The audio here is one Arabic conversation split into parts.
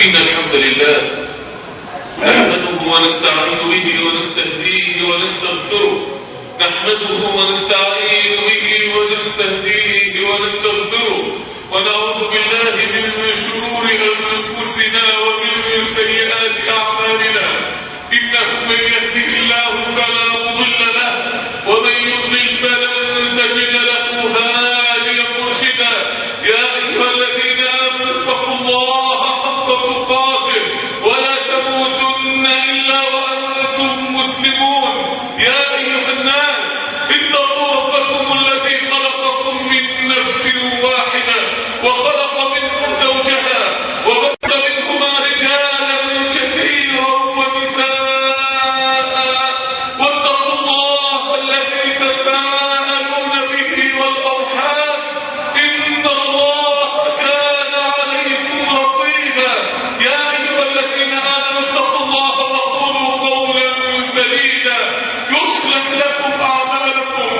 إن الحمد لله نحمده ونستعين به ونستهديه ونستغفره نحمده ونستعين به ونستهديه ونستغفره ونعوذ بالله من شرور أنفسنا ومن سيئات أعمالنا إنه من يهده الله فلا مضل له ومن يضلل فلن تجد له هاديا مرشدا يا أيها الذين آمنوا اتقوا الله حق تقاته ولا تموتن إلا وأنتم مسلمون يا أيها الناس اتقوا ربكم الذي خلقكم من نفس واحدة وخلق منكم زوجها وبث منهما رجالا كثيرا ونساء واتقوا الله الذي تساءلون به والأرحام إن الله كان عليكم رقيبا يا أيها الذين آمنوا اتقوا الله وقولوا قولا سديدا يصلح لكم أعمالكم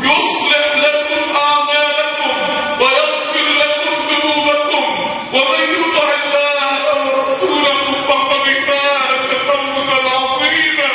ويغفر لكم ذنوبكم ومن يطع الله ورسوله فقد فاز فوزا عظيما.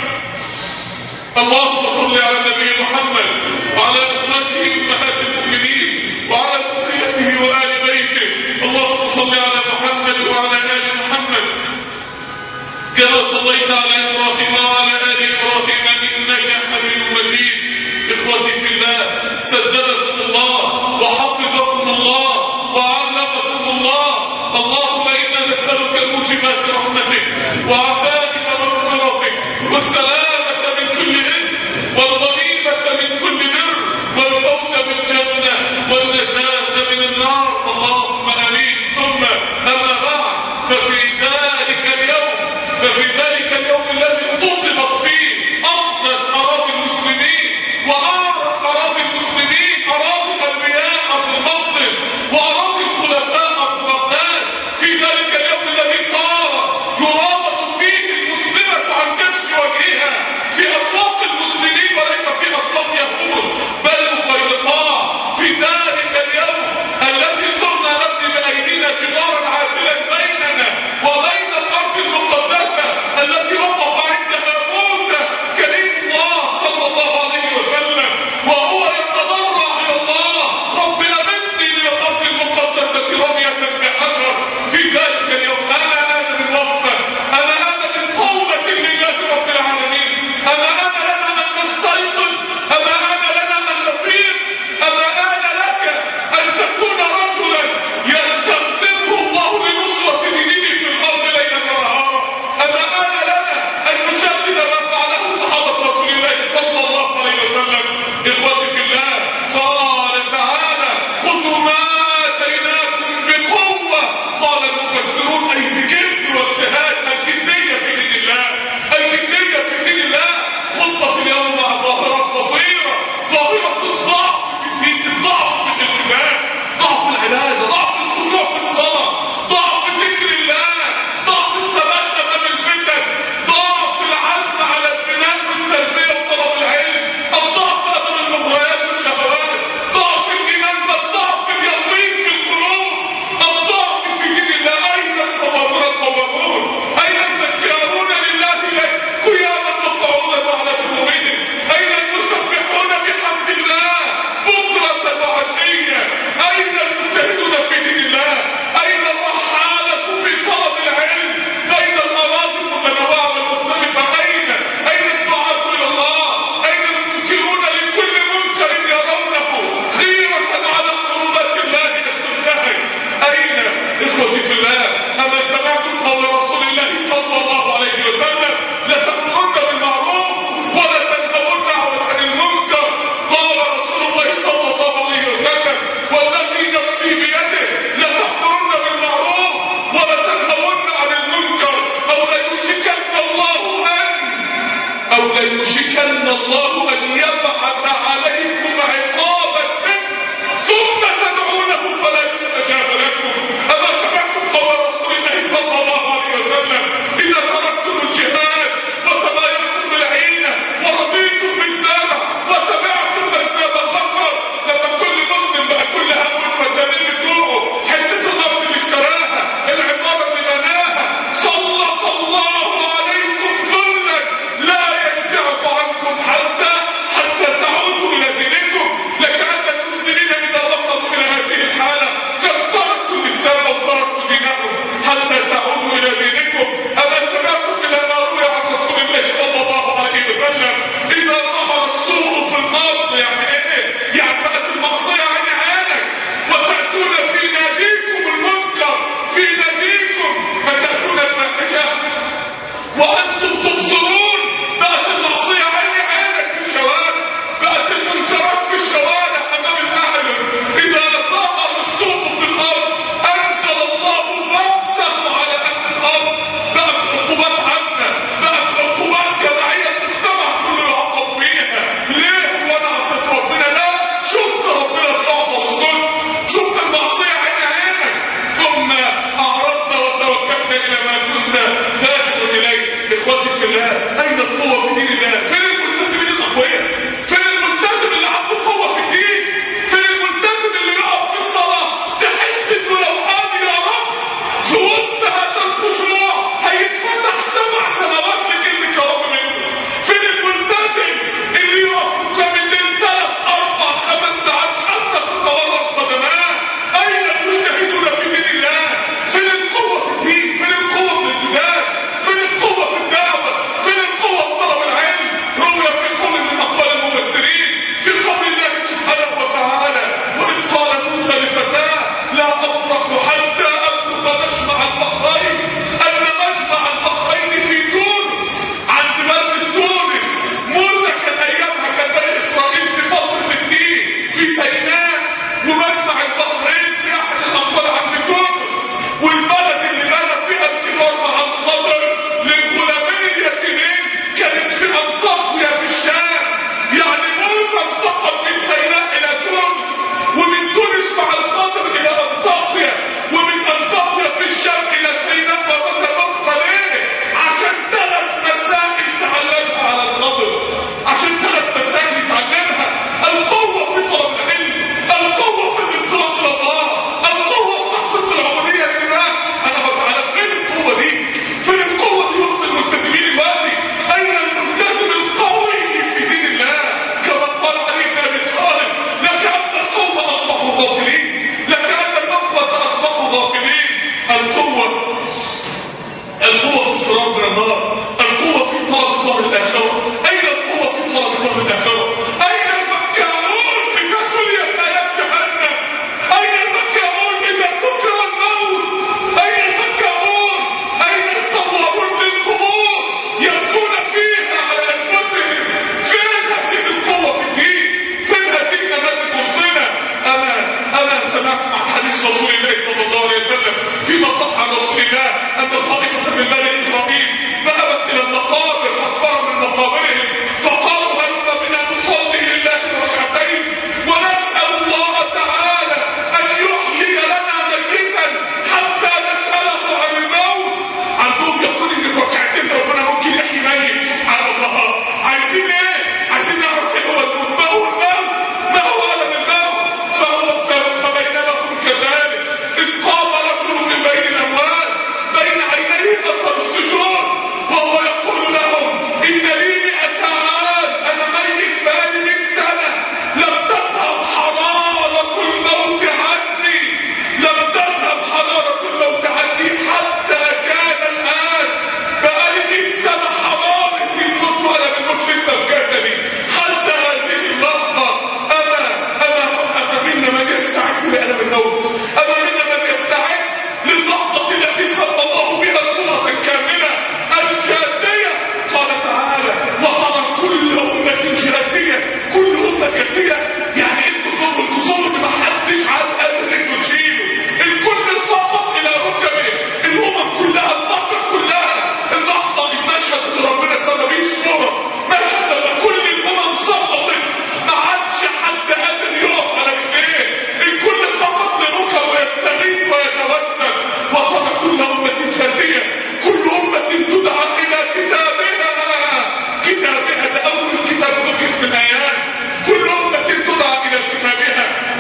اللهم صل على النبي محمد وعلى أزواجه أمهات المؤمنين وعلى ذريته وآل بيته. اللهم صل على محمد وعلى آل محمد كما صليت على إبراهيم وعلى آل إبراهيم إنك حميد مجيد. إخوتي في الله سددكم الله وحفظكم الله وعلمكم الله. اللهم إنا نسألك موجبات رحمتك وعفافك ومغفرتك والسلامة من كل إثم والغنيمة من كل بر والفوز بالجنة والنجاة من النار. اللهم آمين. ثم أما بعد ففي ذلك اليوم الذي اغتصبت فيه أقدس أراضي المسلمين وأعرق أراضي المسلمين أراضي الأنبياء أرض المقدس وأراضي الخلفاء أرض بغداد، في ذلك اليوم الذي صار يرابط فيه المسلمة عن كشف وجهها في أسواق المسلمين وليس في أسواق يهود بل مقيدقاء. في ذلك اليوم الذي صرنا نبني بأيدينا جدارا عادلا بيننا وبين الأرض المقدسة التي وقف عندها موسى كريم الله صلى الله عليه وسلم وهو يتضرع إلى الله رب أمدني من الأرض المقدسة رمية بحجر. في ذلك اليوم أنا من وقفة، أنا من قومة لله رب العالمين، أنا لنا أن نستيقظ، أنا لنا أن نفيق، أنا لك أن تكون رجلا يستخدمه الله لنصرة دينه في الأرض ليلا ونهارا. أنا لنا أن نشاهد ما فعله صحابة رسول الله صلى الله عليه وسلم. إخوتي في الله قال تعالى خذوا ما آتيناكم بقوة. قال المفسرون أي بجد واجتهاد الجدية في دين الله، الجدية في دين الله. خطبة اليوم مع ظاهرة خطيرة، ظاهرة الضعف في الدين، الضعف في الالتزام، ضعف العبادة، ضعف الخشوع في الصلاة، ضعف ذكر الله، ضعف الثبات أمام الفتن، ضعف العزم على البناء والتربية وطلب العلم، الضعف أمام المغريات والشهوات، ضعف الإيمان والضعف اليقين في القلوب، الضعف في دين الله. أين الصبابرة القوامون؟ أين الذكارون لله قياما وقعودا وعلى جنوبهم؟ أين المسبحون بحمد الله بكرة وعشية؟ أين المجتهدون في دين الله؟ أين الرحالة في طلب العلم بين الأراضي المتنوعة والمختلفة؟ أين الدعاة إلى الله؟ أين المنكرون لكل منكر يرونه غيرة على حرمات الله أن تنتهك؟ أين إخوتي في الله؟ أما سمعتم قول رسول الله صلى الله عليه وسلم لتأمرن بالمعروف ولا تنهون عن المنكر؟ قال رسول الله صلى الله عليه وسلم والذي نفسي بيده لتأمرن بالمعروف ولا تنهون عن المنكر أو ليوشكن الله أن يبعث عليكم عقابا منه ثم تدعونه فلا يستجاب لكم. أما سمعتم قول رسول الله صلى الله عليه وسلم إذا تركتم الجهاد وتبايعتم بالعينة ورضيتم بالزرع وتبعتم أذناب البقر، لما كل مسلم بقى كل هم فدانين بتوعه حتة الأرض اللي اشتراها العمارة اللي بناها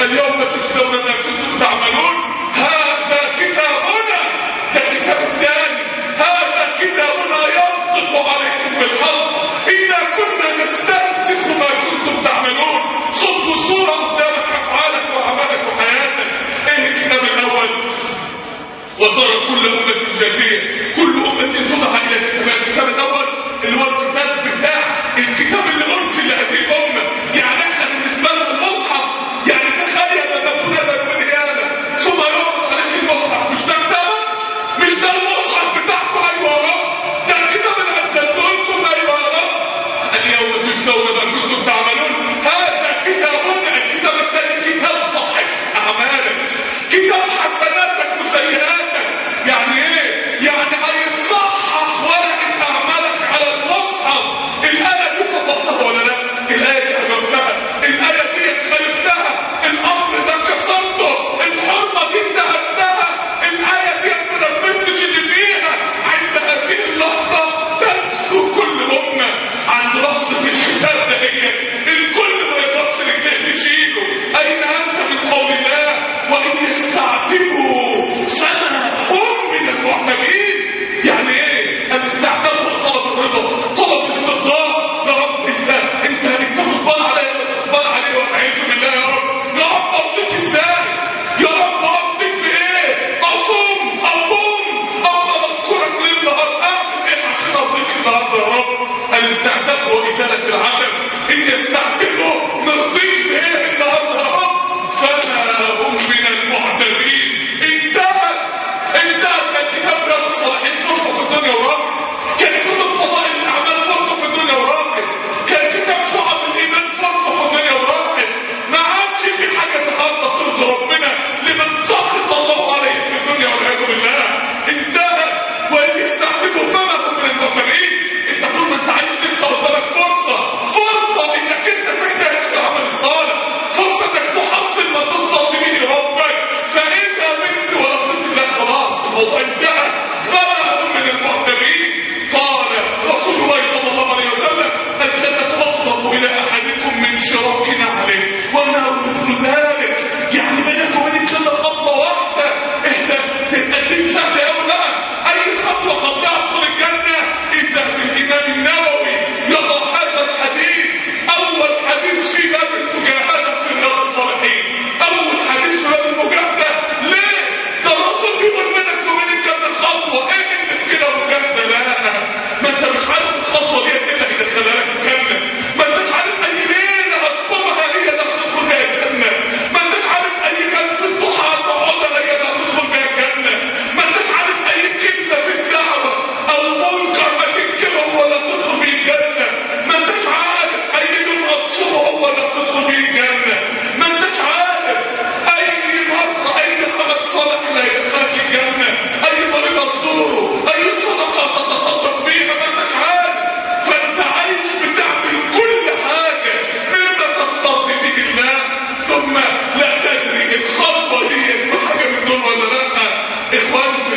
اليوم تجزون ما كنتم تعملون. هذا كتابنا، ده الكتاب الثاني، هذا كتابنا ينطق عليكم بالحق إنا كنا نستنسخ ما كنتم تعملون. صوت وصورة قدامك أفعالك وأعمالك وحياتك. إيه الكتاب الأول؟ وترى كل أمة جاثية، كل أمة تدعى إلى كتابها. الكتاب الأول اللي هو الكتاب بتاع الكتاب اللي أرسل لهذه الأمة. يعني إحنا بالنسبة لنا المصحف، يعني تخيل لما كنا بني آدم ثم يعرض عليك المصحف، مش ده كتابك؟ مش ده المصحف بتاعكم؟ أيوة يا رب، ده الكتاب اللي أنزلته لكم. أيوة يا رب، اليوم تجزون ما كنتم تعملون. هذا كتابنا. الكتاب الثاني كتاب صحيح أعمالك، كتاب حسناتك وسيئاتك. يعني ايه؟ يعني هيتصحح ورقة أعمالك على المصحف. الآية دي طبقتها ولا لا؟ الآية دي هجرتها، الآية دي خالفتها، الأمر ده كسرته، الحرمة دي انتهكتها، الآية دي ما نفذتش اللي فيها. عند هذه اللحظة تنسو كل أمة. عند لحظة الحساب دهيت الكل ما يقدرش رجليه تشيله. أين أنت من قول الله؟ وإن يستعتبوا فما هم من المعتبين. يعني ايه؟ أن استعتبوا طلب الرضا، طلب الاسترضاء. يا رب انت غضبان عليا وغضبان عليه والعياذ بالله. يا رب، يا رب ارضيك ازاي؟ يا رب ارضيك بايه؟ اصوم افضل اذكرك ليل نهار، اعمل ايه عشان ارضيك النهارده يا رب؟ الاستعتاب وازاله العدم. ان يستعتبوا نرضيك بايه النهارده يا رب؟ فما هم من المعتبين. انتهت الكتاب ده الصالحين فرصه في الدنيا وراحت. كان كتب فضائل الاعمال فرصه في الدنيا وراحت. كان كتاب شعب الايمان فرصه في الدنيا وراحت. ما عادش في حاجه النهارده ترضي ربنا لمن سخط الله عليه في الدنيا والعياذ بالله. انتهت. وان يستعتبوا فما هم من المعتبين. انت طول ما انت عايش لسه قدامك فرصه انك انت تجتهد في العمل الصالح، فرصه انك تحصل ما تصطاد به ربك. فاذا منت ولقيت الله خلاص الموضوع انتهى. فما هم من المعتبين. قال رسول الله صلى الله عليه وسلم: الجنة أقرب إلى أحدكم من شراك نعله والنار مثل ذلك. يعني بينك وبين الجنة خطوة واحدة. الدين سهل أوي بقى. أي خطوة قبلها تدخل الجنة. إذا الإمام النووي يضع هذا الحديث أول حديث في باب المجاهدة في رياض الصالحين. أول حديث في باب المجاهدة. ليه؟ ده الرسول بيقول بينك وبين الجنة خطوة. إيه أنت كده مجاهدة؟ لا، ما أنت مش عارف الخطوة دي إيه اللي هيدخلها لك الجنة. ما أنتش عارف أي ليلة هتقومها هي اللي هتدخل بيها الجنة. ما أنتش عارف أي جلسة ضحى تقعدها هي اللي هتدخل بيها الجنة. ما أنتش عارف أي كلمة في الدعوة المنكر هتنكره هو اللي هتدخل بيه الجنة. ما أنتش عارف أي يوم هتصومه هو اللي هتدخل بيه الجنة. ما أنتش عارف أي مرة أي عمل صالح اللي هيدخلك الجنة. أي مريض هتزوره، أي صدقة تتصدق بيها. ما أنتش عارف. فأنت عايش بتعمل كل حاجة مما تسترضي به الله، ثم لا تدري الخطوة دي في حاجة من دول ولا لا. إخواني في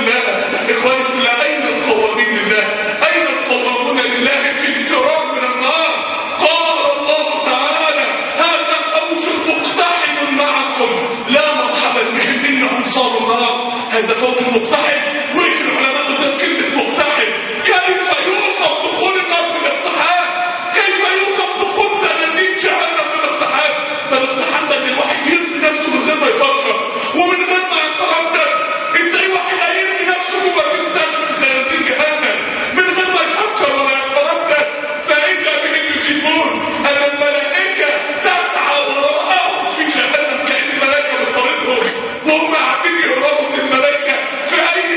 الله، أين القوامين لله؟ أين القوامون لله في الفرار من النار؟ قال الله تعالى: هذا فوج مقتحم معكم لا مرحبا بهم إنهم صاروا النار. هذا فوج مقتحم. وإيش العلماء قدام كلمة مقتحم؟ كيف يوصف دخول النار بالاقتحام؟ كيف يوصف دخول زنازين جهنم بالاقتحام؟ ده الاقتحام ده ان الواحد يرمي نفسه من غير ما يفكر ومن غير ما يتردد. ازاي واحد هيرمي نفسه جوه زنازين جهنم من غير ما يفكر ولا يتردد؟ فإذا بهم يجيبون أن الملائكة تسعى وراءهم في جهنم كأن الملائكة بتطاردهم وهم قاعدين يهربوا من الملائكة في أي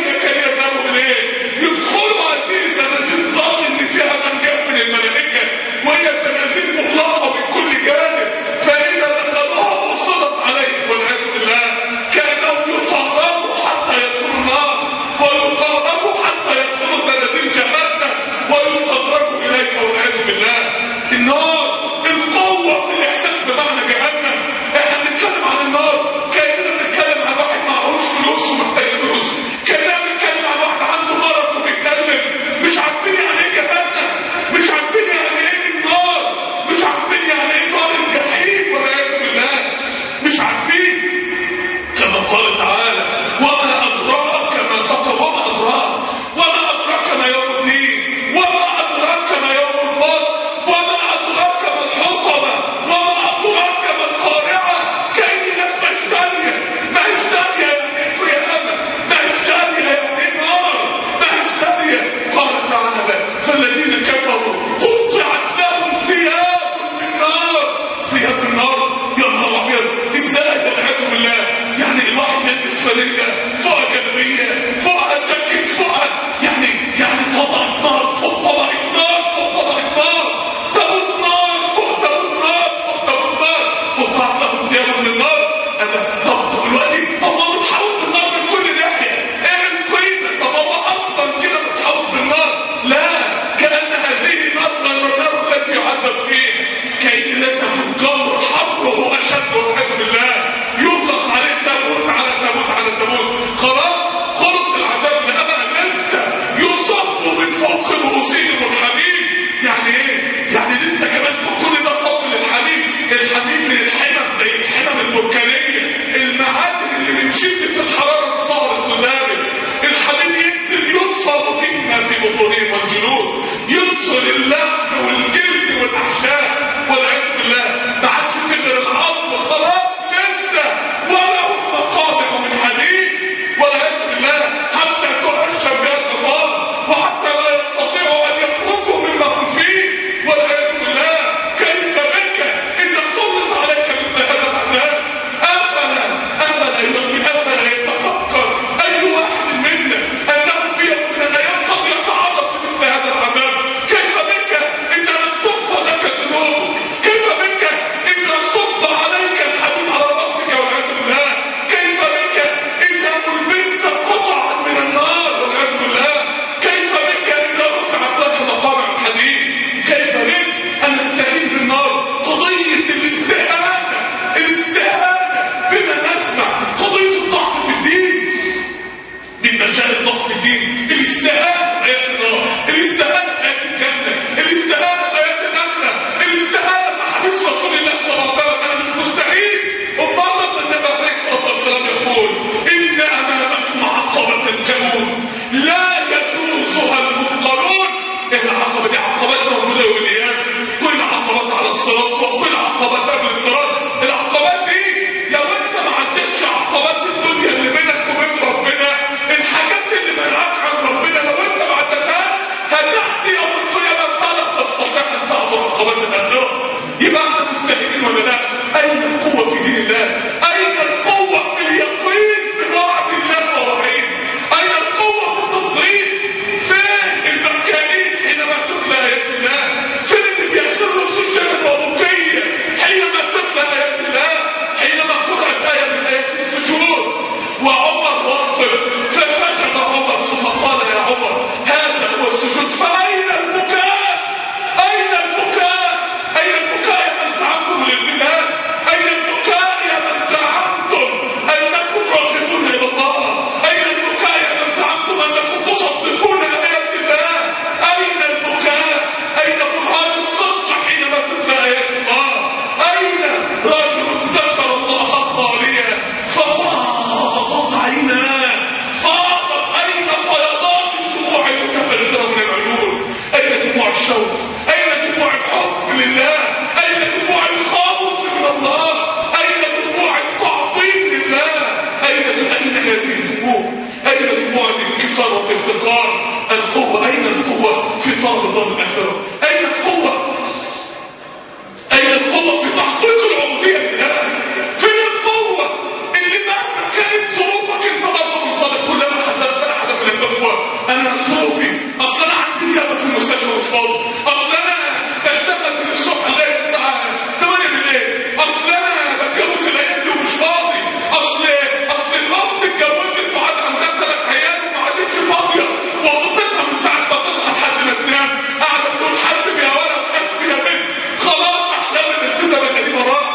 يبقى احنا مستهينين ولا لا؟ اين القوه في دين الله؟ اين القوه في اليقين بوعد الله ووعيد؟ اين القوه في التصديق؟ فين المكانين حينما تتلى ايات الله؟ فين اللي بيخروا سجدا وبكيا حينما تتلى ايات الله؟ حينما قرأت ايه من ايات السجود وعمر واقف فسجد عمر ثم قال يا عمر هذا هو السجود. فاين البكاء؟ اين البكاء؟ اين البكاء يا من زعمتم الالتزام؟ اين البكاء يا من زعمتم انكم راغبون الى الله؟ اين البكاء يا من زعمتم انكم تصدقون ايات الله؟ اين البكاء؟ اين برهان الصدق حينما تتلى ايات الله؟ اين رجل ذكر الله خاليا ففاضت عيناه؟ فاضت اين فيضان الدموع المتفجره من العيون؟ اين دموع الشوق؟ اين دموع الحب لله؟ اين دموع الخوف من الله؟ اين دموع التعظيم لله؟ اين هذه الدموع؟ اين دموع الانكسار والافتقار؟ القوه، اين القوه في طلب دار الاخره؟ اين القوه؟ اين القوه في تحقيق العبوديه لله؟ فين القوه اللي مهما كانت ظروفك انت برضه منطلق؟ كلما حدثت احد من الاخوه انا ظروفي اصل انا عندي نيابه في المستشفى مش فاضي، اصل انا بشتغل من الصبح لغايه الساعه 8 بالليل، اصل انا بتجوز الايام دي ومش فاضي، اصل الاخت اتجوزت وقعد عندها 3 عيال وما عادتش فاضيه، وظيفتها من ساعه ما تصحى لحد ما تنام قاعده تقول حاسب يا ولد حاسب يا بنت، خلاص احلام الالتزام القديمه راحت.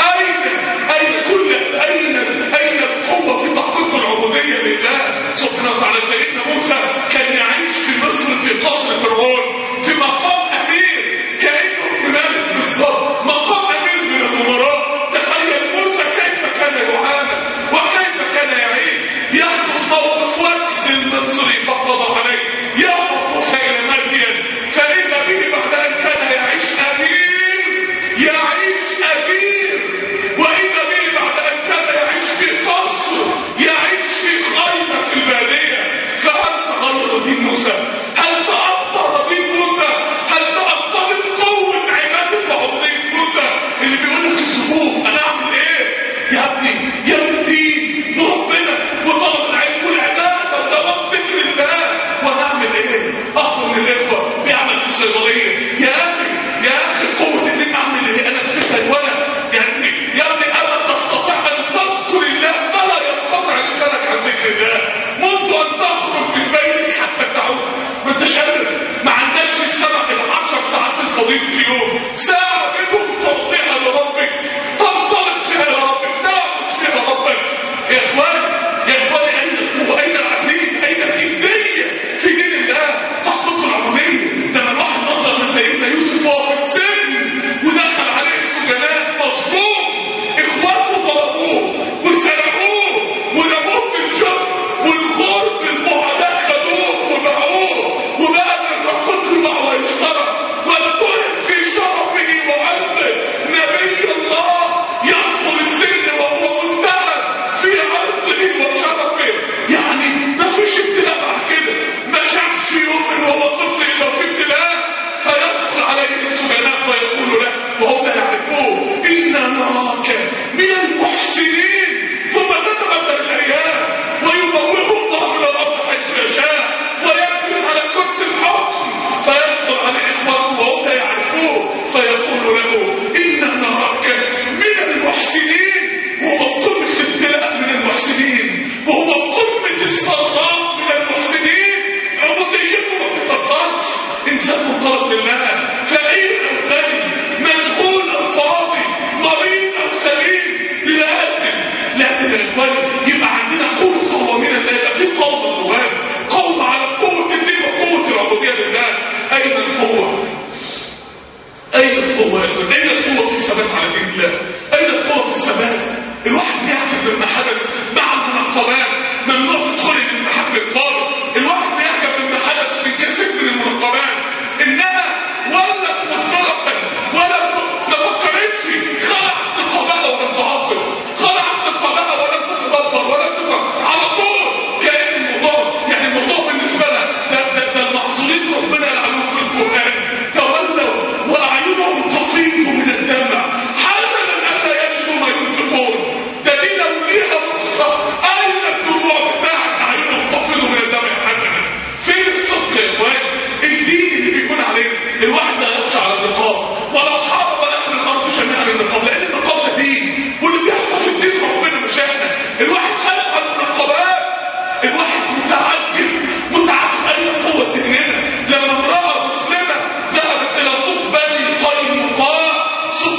اين القوه في تحقيق العبوديه لله سبحانه وتعالى؟ سيدنا موسى كان يعيش في مصر في قصر فرعون في مقام امير كانه ملك بالظبط، مقام امير من الامراء. تخيل موسى كيف كان يعاني وكيف كان يعيش. يحدث موقف وكز المصري فقضى عليه، يهرب موسى الى مدين فاذا به بعد ان كان يعيش امير واذا به بعد ان كان يعيش في قصر، يعيش في خيمه في الباديه. فهل تغير دين موسى؟ هل تاثر دين موسى؟ هل تاثرت قوه عباده وعبوديه موسى اللي بيقول لك الصفوف انا اعمل ايه؟ يا ابني الدين وربنا وطلب العلم والعباده ودوام ذكر الله وانا اعمل ايه؟ اخر من الاخوه بيعمل في صيدليه، يا اخي قوه الدين اعمل ايه؟ انا في الولد يا ابني اما تستطيع ان تذكر الله فلا ينقطع لسانك عن ذكر الله منذ ان تخرج من بيتك حتى تعود. ما انتش قادر، ما عندكش السبع ال10 ساعات الفاضيين في اليوم، ساعه منهم تقضيها لربك، تنطلق فيها لربك، تعبد فيها ربك. يا اخواني اين القوه؟ اين العزيمه؟ اين الجديه في دين الله؟ تحقيق العبوديه. لما الواحد نظر لسيدنا يوسف وهو في السجن ودخل عليه السجناء مظلوم، اخواته ضربوه وسرقوه ورموه في الجب والغرب البعداء خدوه وباعوه وبقى من الرقيق يباع ويشترى واتهم في شرفه وعرضه. نبي الله يدخل السجن وهو متهم في عرضه وشرفه، يعني ما فيش ابتلاء بعد كده، ما شافش يوم وهو طفل الا في ابتلاء. فيدخل عليه السجناء فيقول له وهم يعرفوه إنا نراك من المحسنين، ثم تتبدل الأيام ويبوئه الله من الأرض حيث يشاء ويجلس على كرسي الحكم. فيدخل عليه إخوته وهم يعرفوه فيقول له إنا نراك من المحسنين، وهو في قمة الابتلاء من المحسنين، وهو في قمة الصراط من المحسنين. عبوديته ما بتتأثرش، إنسان منطلق لله، فقير أو غني، مشغول أو فاضي، مريض أو سليم، لازم يا إخواني يبقى عندنا قوة من الله، يبقى في قوة جوانا، قوة على قوة الدين وقوة العبودية لله. أين القوة؟ أين القوة يا إخواني؟ أين القوة في الثبات على دين الله؟ أين القوة في الثبات؟ الواحد بيعجب مما حدث مع المنقبات، ممنوع تدخل الامتحان بالقارئ. الواحد بيعجب مما حدث في كثير من المنقبات، انها ولت مطلقا ما فكرتش، خلعت نقابها ولم تعاقب، خلعت نقابها ولم تتدبر ولم تفهم، على طول كان الموضوع بالنسبه لها ده المعصومين ربنا يلعنهم في القران تولوا واعينهم تفيض من الدم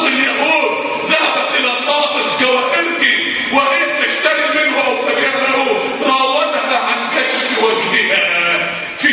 اليهود ذهبت الى صادق جواهرجي وهي تشتري منه او تبيع له، راودها عن كشف وجهها في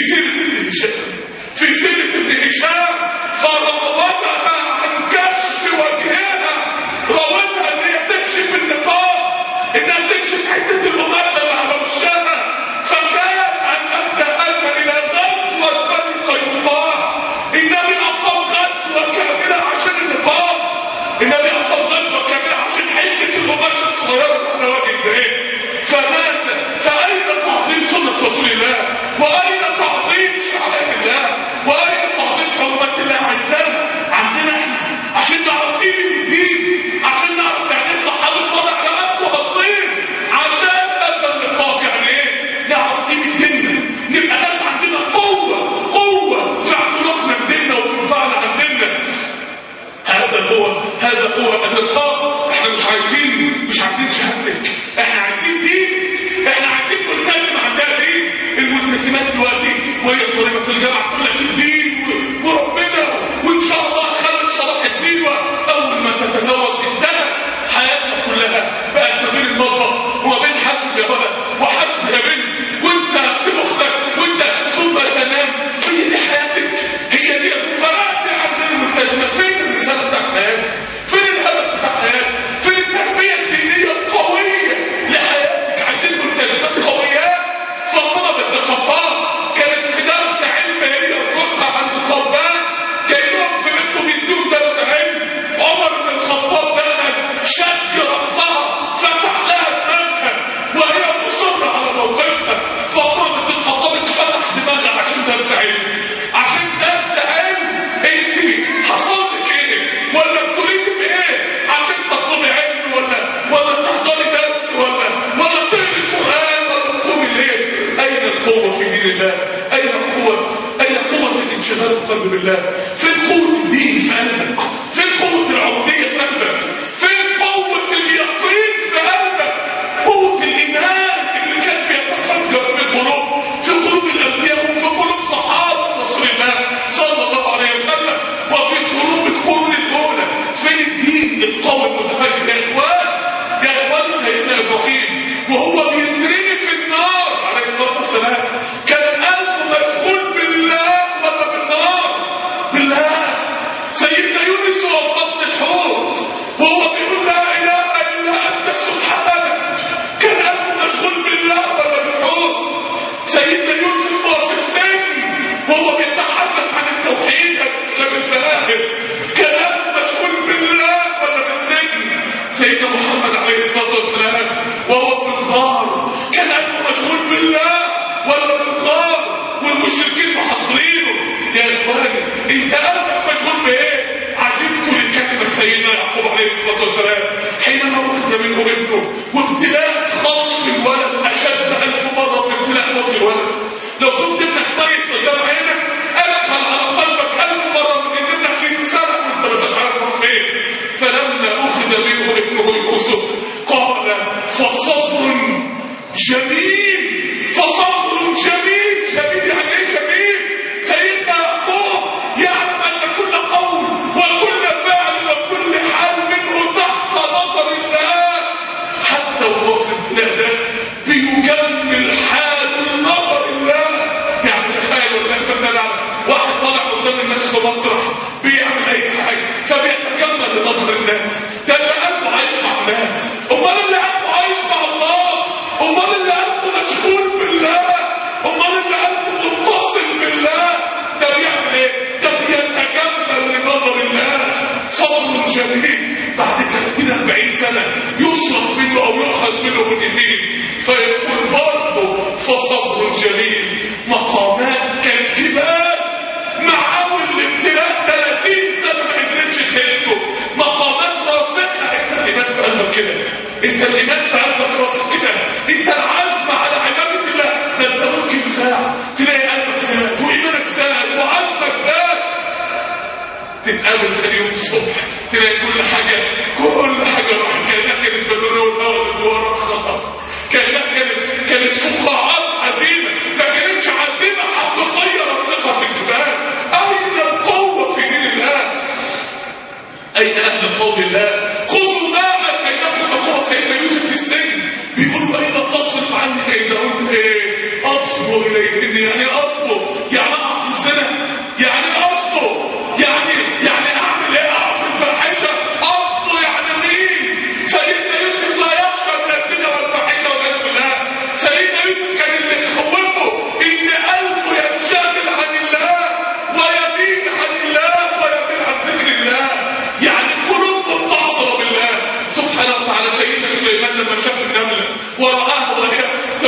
سيرة ابن هشام فراودها عن كشف وجهها، راودها ان هي تكشف النقاب، انها تكشف حته القماشه اللي على وشها، فكان ان ابدا الى غزوه بني قينقاع. النبي اقام غزوه كامله عشان النقاب، النبي اقام غزوه كامله عشان حته القماشه الصغيره اللي على وجه البيت. فماذا؟ فاين تعظيم سنه رسول الله؟ واين تعظيم شعائر الله؟ واين تعظيم حرمات الله عندنا احنا؟ عشان نعرف قيمه الدين، عشان نعرف يعني ايه الصحابي طالع رقبته بطيء، عشان هذا النقاب يعني ايه؟ نعرف قيمه ديننا، نبقى ناس عندنا قوه في اعتناقنا بديننا وفي دفاعنا عن ديننا. هذا هو النقاب. احنا مش عايزين شهادتك، احنا عايزين دين، احنا عايزين ملتزم عندها دين. الملتزمات دلوقتي وهي طالبه في الجامعه تقول لك الدين وربنا وان شاء الله خلت صلاح الدين، واول ما تتزوج انتهت حياتها كلها بقت ما بين المطبخ وما بين حسب يا ولد وحسب يا بنت، وانت سيب اختك وانت ثم تنام. هي دي حياتك، هي دي فرقت عن الملتزمات. فين الرساله بتاعت حياتك؟ فين الهدف بتاع حياتك؟ فين التربيه الدينيه القويه لحياتك؟ عايزين ملتزمات قويات. فاطمه بنت الخطاب كانت في درس علم هي وجوزها عند خربان، كانهم في بيتهم بيدوا درس علم. عمر بن الخطاب دخل شد راسها فتح لها دماغها وهي مصره على موقفها. فاطمه بنت الخطاب اتفتح دماغها عشان درس علم، عشان درس علم. انت حصل لك ايه؟ ولا بتريد بايه؟ عشان تطلبي علم ولا تحضري درس ولا تقري القران ولا تقومي الليل؟ اين القوه في دين الله؟ اين قوه الانشغال القلب بالله؟ فين قوه الدين في قلبك؟ فين قوه العبوديه في قلبك؟ فين قوه اليقين في قلبك؟ قوه الايمان اللي كان بيتفجر في قلوب الانبياء وفي قلوب صحابه رسول الله صلى الله عليه وسلم وفي قلوب القرون الاولى. فين الدين القوي المتفجر يا اخوان؟ سيدنا ابراهيم وهو بيترمي في النار عليه الصلاه والسلام كان قلبه مشغول بالله ولا بالنار؟ بالله. سيدنا يونس وهو في بطن الحوت وهو بيقول لا اله الا انت سبحانك كان قلبه مشغول بالله ولا بالحوت؟ سيدنا يوسف وهو في السجن وهو بيتحدث عن التوحيد بالمآهب كان قلبه مشغول بالله ولا بالسجن؟ سيدنا محمد عليه الصلاه والسلام وهو في الغار كان قلبه مشغول بالله ولا بالغار والمشركين محاصرينه؟ يا اخواني انت قلبك مشغول بايه؟ عجبت لكلمه سيدنا يعقوب عليه الصلاه والسلام حينما اخذ منه ابنه وابتلاء خطف الولد اشد 1000 مره من ابتلاء موت الولد. لو شفت ابنك ميت قدام عينك اسهل على قلبك 1000 مره من ان ابنك يتسرق وانت ما انتش عارف فين. فلما اخذ منه ابنه يوسف قال فصبر جميل. جميل يعني ايه جميل؟ سيدنا يعقوب يعلم ان كل قول وكل فعل وكل حال منه تحت نظر الله، حتى وهو في الابتلاء ده بيجمل حال نظر الله. يعني تخيل مثلا واحد طالع قدام الناس في مسرح بيعمل اي حاجه فبيتجمل لنظر الناس، ده اللي قلبه عايش مع الناس. امال اللي قلبه عايش مع الله، امال اللي قلبه مشغول بالله، امال اللي قلبه متصل بالله، ده بيعمل ايه؟ ده بيتجمل لنظر الله. صبر جميل. بعد 30-40 سنه يصرف منه او يؤخذ منه باليمين فيقول برضه فصبر جميل. مقامات كالجبال مع اول الابتلاء 30 سنه ما قدرتش تهده، مقامات راسخه. انت الايمان في قلبك كده، انت الايمان في قلبك راسخ كده، انت العزم على عباده الله. ده انت ممكن ساعه تلاقي قلبك زاد وايمانك زاد وعزمك زاد، تتقابل تاني يوم الصبح تلاقي كل حاجه راحت. كانها كانت بالونه والهواء اللي وراك خلاص، كانها كانت فقاعات عزيمه، ما كانتش عزيمه حقيقيه راسخه في الجبال. اين القوه في دين الله؟ اين اهل القوه قول الله خذوا ما اتيناكم بقوه. سيدنا يوسف في السجن بيقول واذا تصرف عني كيدهن ايه اصبر اليهن. يعني اصبر يعني اقع في الزنا، يعني اصبر يعني اعمل ايه؟ اقع في الفاحشه. اصبر يعني مين؟ سيدنا يوسف لا يخشى من الزنا والفاحشه والعياذ بالله. سيدنا يوسف كان اللي يخوفه ان قلبه ينشغل عن الله ويميل عن الله ويميل عن ذكر الله، يعني قلوبه متصله بالله سبحانه وتعالى. سيدنا سليمان لما شاف النمله ورآها وهي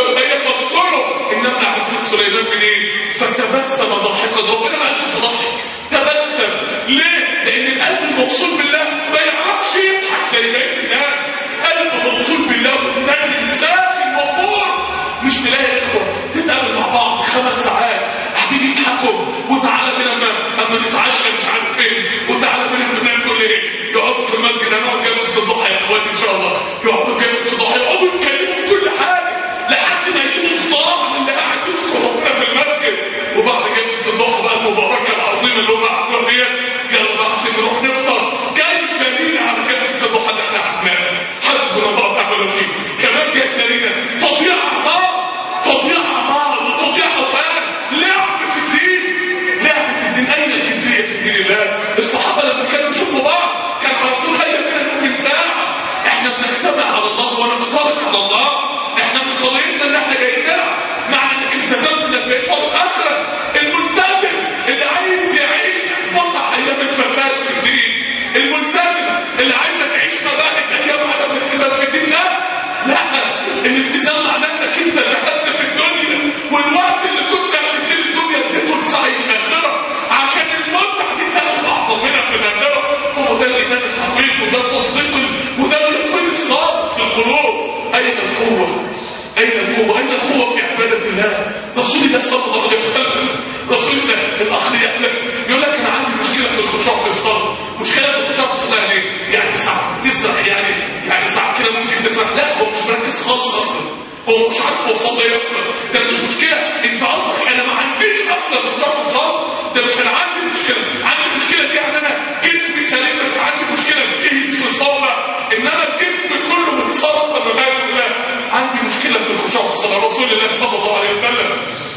تذكره، النمله عرفت سليمان منين؟ فتبسم ضاحكا. ربنا ما قالش تضحك، تبسم. ليه؟ لان القلب الموصول بالله ما يعرفش يضحك زي بقيه الناس. قلب موصول بالله متزن ساكن وقور. مش تلاقي اخوه تتقابل مع بعض 5 ساعات قاعدين يضحكوا، وتعالى بينا اما نتعشى مش عارف فين، وتعالى بينا بناكل ايه، يقعدوا في المسجد. هنقعد جلسه الضحى يا اخواني ان شاء الله، يقعدوا جلسه الضحى يقعدوا يتكلموا في كل حاجه لحد ما يجيبوا الصداع اللي قاعد يذكر ربنا في المسجد. وبعد جلسه الضحى بقى المباركه العظيمه اللي هم عملوها ديت، يلا بقى عشان نروح نفطر. جايزه لينا على جلسه الضحى اللي احنا قعدناها، حسبنا الله ونعم الوكيل. كمان جايزه لينا تضييع اعمار، تضييع اعمار وتضييع اوقات، لعب في الدين، لعب في الدين. اين الجديه في دين الله؟ الصحابه لما كانوا يشوفوا بعض كان على طول هيا بينا من ساعه احنا بنجتمع على الله ونفترق على الله. احنا مش قضيتنا ان احنا جايين نلعب، معنى انك التزمت انك بقيت الاخره. الملتزم اللي عايز يعيش متع ايام الفساد في الدين، الملتزم اللي عايز يعيش مباهج ايام عدم الالتزام في الدين، لا الالتزام معناه انك انت زهدت في الدنيا، والوقت اللي كنت هتديه الدنيا اديته لسعي الاخره عشان المتعه دي تاخد اعظم منها في الاخره. هو ده الايمان الحقيقي، وده التصديق، وده اليقين الصادق في القلوب. اين القوه؟ اين القوه؟ اين القوه في عباده الله؟ رسول الله صلى الله عليه وسلم، رسول الله الاخ يقول لك انا عندي مشكله في الخشوع في الصلاه. مشكله في الخشوع في الصلاه يعني يعني ساعات تسرح، يعني ساعات كده ممكن تسرح. لا، هو مش مركز خالص اصلا، هو مش عارف هو صلى ايه اصلا. ده مش مشكله، انت قصدك انا ما عنديش اصلا خشوع في الصلاه. ده مش انا عندي مشكله، عندي مشكله دي يعني انا جسمي سليم بس عندي مشكله في ايه؟ في الصلاه، انما الجسم كله متصرف والعياذ بالله. عندي مشكله في الخشوع في الصلاه. رسول الله صلى الله عليه وسلم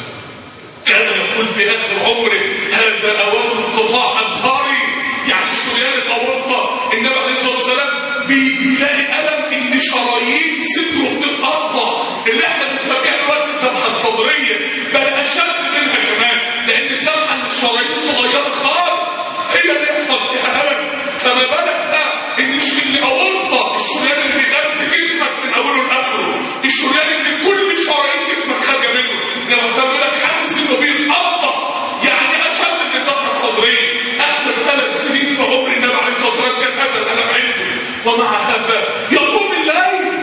كان يقول في اخر عمره هذا اوان انقطاع ابهاري، يعني شريان الاورطه. النبي عليه الصلاه والسلام بيلاقي الم ان شرايين صدره بتتقطع، اللي احنا بنسميها دلوقتي الذبحه الصدريه، بل اشد منها كمان، لان الذبحه ان الشرايين الصغيره خالص هي اللي يحصل فيها الم. فما بالك بقى ان الاورطه، الشريان اللي بيغذي جسمك من اوله لاخره، الشريان اللي كل شرايين جسمك خارجه منه، لما بسمي لك حاسس انه بيتقطع، يعني اشد من الذبحه الصدريه. اخر 3 سنين في عمر النبي عليه الصلاه والسلام كان هذا الالم عنده، ومع هذا يقوم الليل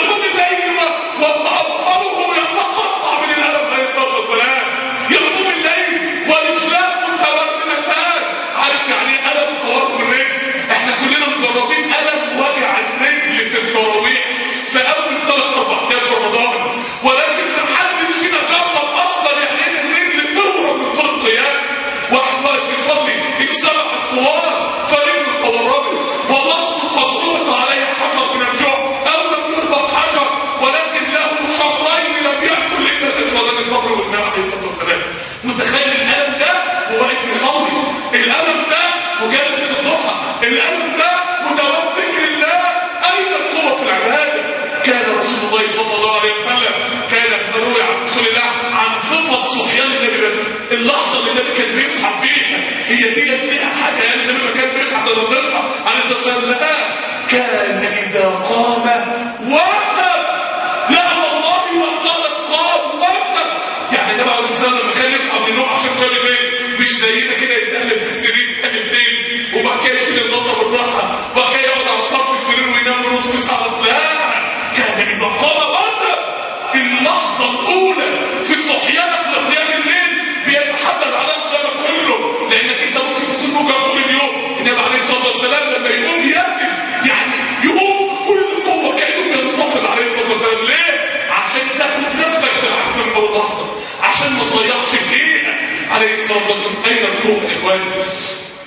واظهره يتقطع من الالم عليه الصلاه والسلام. يقوم الليل ورجلاه متورمتان. عارف يعني ايه الم تورم الرجل؟ احنا كلنا مجربين الم وجع الرجل في التراويح في اول 3-4 ايام في رمضان، ولكن محدش فينا جرب اصلا يعني ايه الرجل تورم من طول القيام. واحد واقف يصلي السبع الطوال فرجله تورمت وبطنه قد ربط عليه حجر من الجوع، او لم يربط حجر ولكن له شهرين لم ياكل الا الاسود التمر والماء عليه الصلاه والسلام. متخيل الالم ده وواقف يصلي، الالم ده وجلسه الضحى، الالم ده ودوام ذكر الله. اين القوه في العباده؟ كان رسول الله صلى الله عليه وسلم كان مروي عن رسول الله عن صفه صحيان النبي، بس اللحظه اللي النبي كان بيصحى فيها هي دي ليها حاجه، يعني النبي ما كان بيصحى زي ما بنصحى عليه الصلاه والسلام، لا، كان اذا قام وقف. لا والله ما قالت قام وقف. يعني النبي عليه الصلاه والسلام لما كان يصحى من النوم عشان كان الليل مش زينا كده يتقلب في السرير تقلبتين وبعد كده يشيل الغطا بالراحه وبعد كده يقعد على طرف السرير وينام نص ساعه. لا، كان اذا قام وقف. اللحظه الاولى في صحيانك لقيام الليل بيتحدد على القيام كله، لانك انت ممكن تكون موجع طول اليوم. النبي عليه الصلاه والسلام لما يقوم يهدم، يعني يقوم بكل قوه كانه بينتفض عليه الصلاه والسلام. ليه؟ عشان تاخد نفسك في العزم من اول لحظه، عشان ما تضيعش دقيقه عليه الصلاه والسلام. اين القوه يا اخواني؟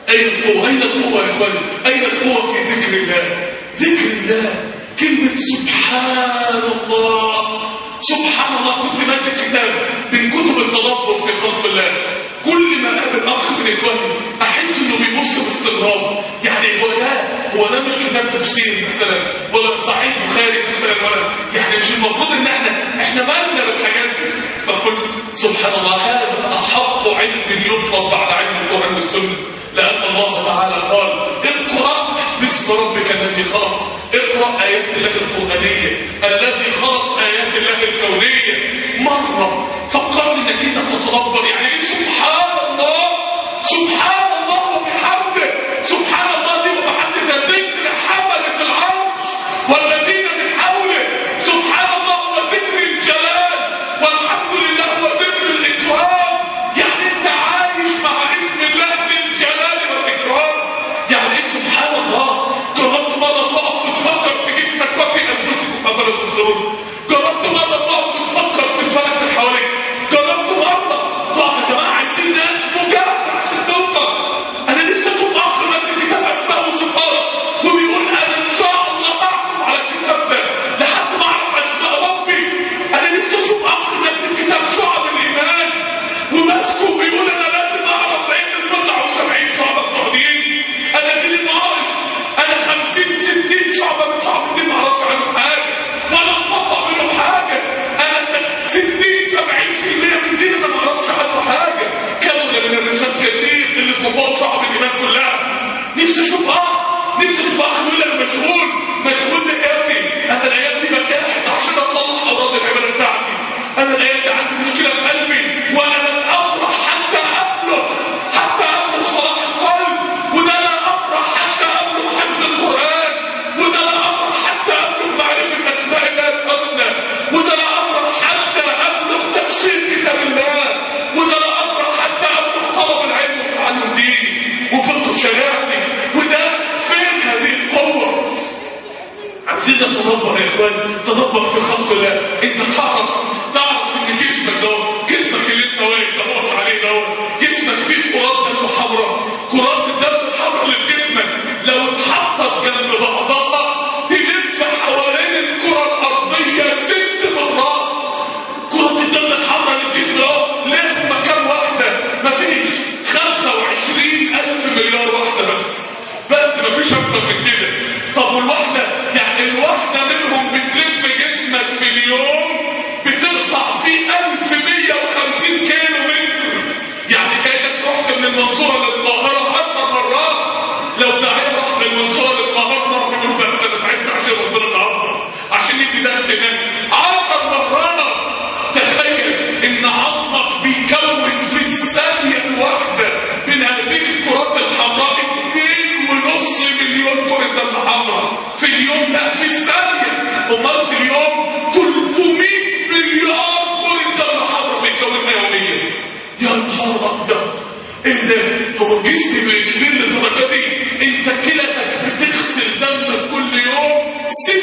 أين القوة؟ أين القوة يا إخواني؟ أين القوة في ذكر الله؟ ذكر الله، كلمة سبحان الله. سبحان الله. كنت ماسك كتاب من كتب التدبر في خلق الله، كل ما قابل اخ من اخواني احس انه بيبص باستغراب. يعني هو ده مش كتاب تفسير مثلا ولا صحيح بخاري مثلا، ولا يعني مش المفروض ان احنا مالنا بالحاجات دي. فقلت سبحان الله، هذا احق علم يطلب بعد علم القران والسنه، لان الله تعالى قال اقرا باسم ربك الذي خلق. اقرا ايات الله القرانيه، الذي خلق ايات الله الكونيه. مره فكرت انك انت تتدبر يعني ايه سبحان الله. سبحان الله وبحمده. سبحان الله دي وبحمده ذكر حملة العرش والذين من حوله. سبحان الله وذكر الجلال، والحمد لله وذكر الاكرام. يعني انت عايش مع اسم الله بالجلال والاكرام. يعني ايه سبحان الله؟ جربت مرة تقف وتفكر في جسمك وفي انفسكم افلا تبصرون؟ جربت مرة تقف وتفكر في الفلك من حواليك؟ جربت مرة تقف يا جماعة عايزين ناس مجاهدة عشان توصل. انا نفسي اشوف اخ ماسك كتاب اسماء وصفات وبيقول انا ان شاء الله اعرف على الكتاب ده لحد ما اعرف اسماء ربي. انا نفسي اشوف اخ ماسك كتاب شعب الايمان وماسكه بيقول انا لازم اعرف ايه البضع و70 شعبة التوحيد. انا دي ناقص، انا 50-60 شعبة من شعب الدين ما اعرفش عنهم حاجة ولا اطبق منهم حاجة. انا 60-70% من دين انا ما اعرفش عنه حاجة. كاملة من الرجال كتير اللي طبقوا شعب الايمان كلها. نفسي اشوف اخ يقول انا مشغول بقلبي. انا الايام دي بجاهد عشان اصلح امراض العباده بتاعتي. انا الايام دي عندي مشكله في قلبي وانا لن افرح حتى ابلغ صلاح القلب، وده لا افرح حتى ابلغ حفظ القران، وده لا افرح حتى ابلغ معرفه اسماء الله الحسنى، وده لا افرح حتى ابلغ تفسير كتاب الله، وده لا افرح حتى ابلغ طلب العلم وتعلم ديني وفقه شريعتي. وده فين هذه القوه؟ عايزين نتدبر يا اخوان، تدبر في خلق الله. انت تعرف ان جسمك اللي انت واقف دورت عليه جسمك فيه كرات دم حمراء. كرات الدم الحمراء اللي في جسمك لو اتحطت جنب بعضها تلف حوالين الكره الارضيه 6 مرات. كرات الدم الحمراء اللي في جسمك ليه هم كام واحده؟ مفيش 25,000 مليار واحده بس مفيش اكتر من كده. طب والواحده يعني الواحده منهم بتلف جسمك في اليوم بتقطع فيه 1150 كيلو متر. يعني كأنك رحت من المنصورة للقاهرة 10 مرات. لو داعية راح من المنصورة للقاهرة مرة يقول بس انا تعبت عشان ربنا النهارده عشان يدي درس هناك 10 مرات. تخيل ان عظمك بيكون في الثانية الواحدة من هذه الكرات الحمراء 2.5 مليون كرة دم حمراء في اليوم. لا في الثانية. امال في اليوم 300 مليار كرة دم حمراء بيكونها يوميا. يا نهار ابيض، ايه ده؟ هو جسمي بيكبر للدرجه دي؟ انت كلتك بتغسل دم كل يوم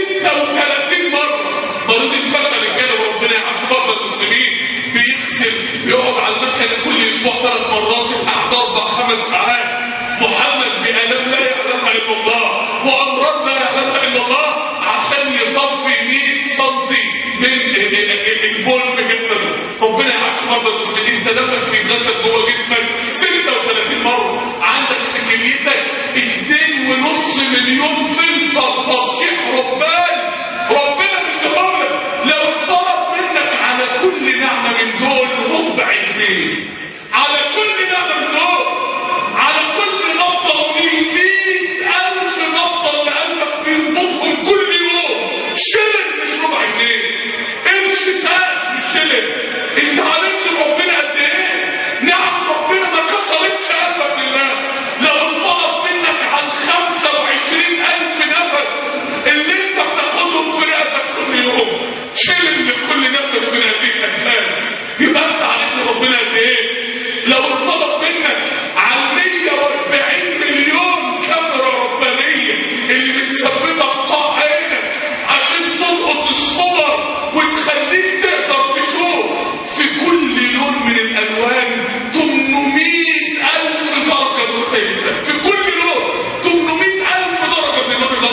36 مره. مريض الفشل الكلى وربنا يعافي مرضى المسلمين بيقعد على المكنه كل اسبوع 3 مرات، القعده 4-5 ساعات. محمد بآلام لا يعلمها الا الله وامراض لا يعلمها الا الله عشان يصفي 100 سنتي من البول في جسمه. ربنا يعافي مرضى المسلمين. انت دمك بيتغسل جوه جسمك 36 مره. عندك في كليتك 2.5 مليون فلتر ترشيح ربنا مديهم لك. لو اتطلب منك على كل نعمه من دول ربع جنيه، على كل نعمه من دول، على كل نبضه 100,000 نبضه اللي قلبك بينبضهم كل يوم شلل مش ربع جنيه. قرش ساعة مش شلل. انت عرفت ربنا قد ايه؟ نعم ربنا ما كسرتش قلبك لله. لو اتطلب منك عن 25,000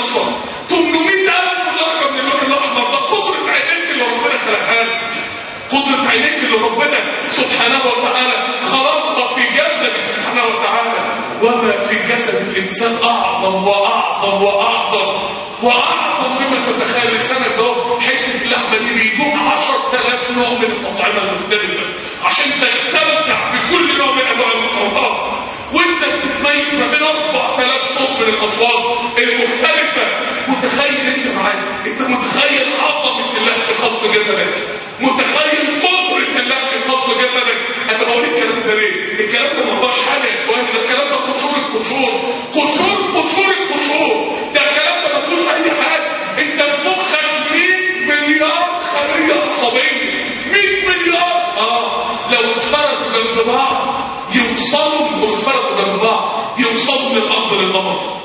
الاصفر، 800,000 درجه من اللون الاحمر. ده قدره عينيك اللي ربنا خلقها لك، قدره عينيك اللي ربنا سبحانه وتعالى خلقها في جسدك سبحانه وتعالى. وما في جسد الانسان اعظم واعظم واعظم واعظم مما تتخيل. لسانك اهو، حته اللحمه دي بيجوم 10,000 نوع من الاطعمه المختلفه عشان تستمتع بكل نوع من انواع المقاطعات، وانت بتتميز ما بين 4,000 صوت من الاصوات المختلفه. متخيل انت معايا؟ انت متخيل عظمه الله في خلق جسدك؟ متخيل قدره الله في خلق جسدك؟ انا بقول الكلام ده ليه؟ الكلام ده ما هوش حاجه يا اخواني، ده الكلام ده قشور القشور، قشور القشور. ده الكلام ده ما فيهوش اي حاجه. انت في مخك 100 مليار خليه عصبيه، 100 مليار. لو اتفردوا جنب بعض يوصلوا، لو اتفردوا جنب بعض يوصلوا من الارض للقمر.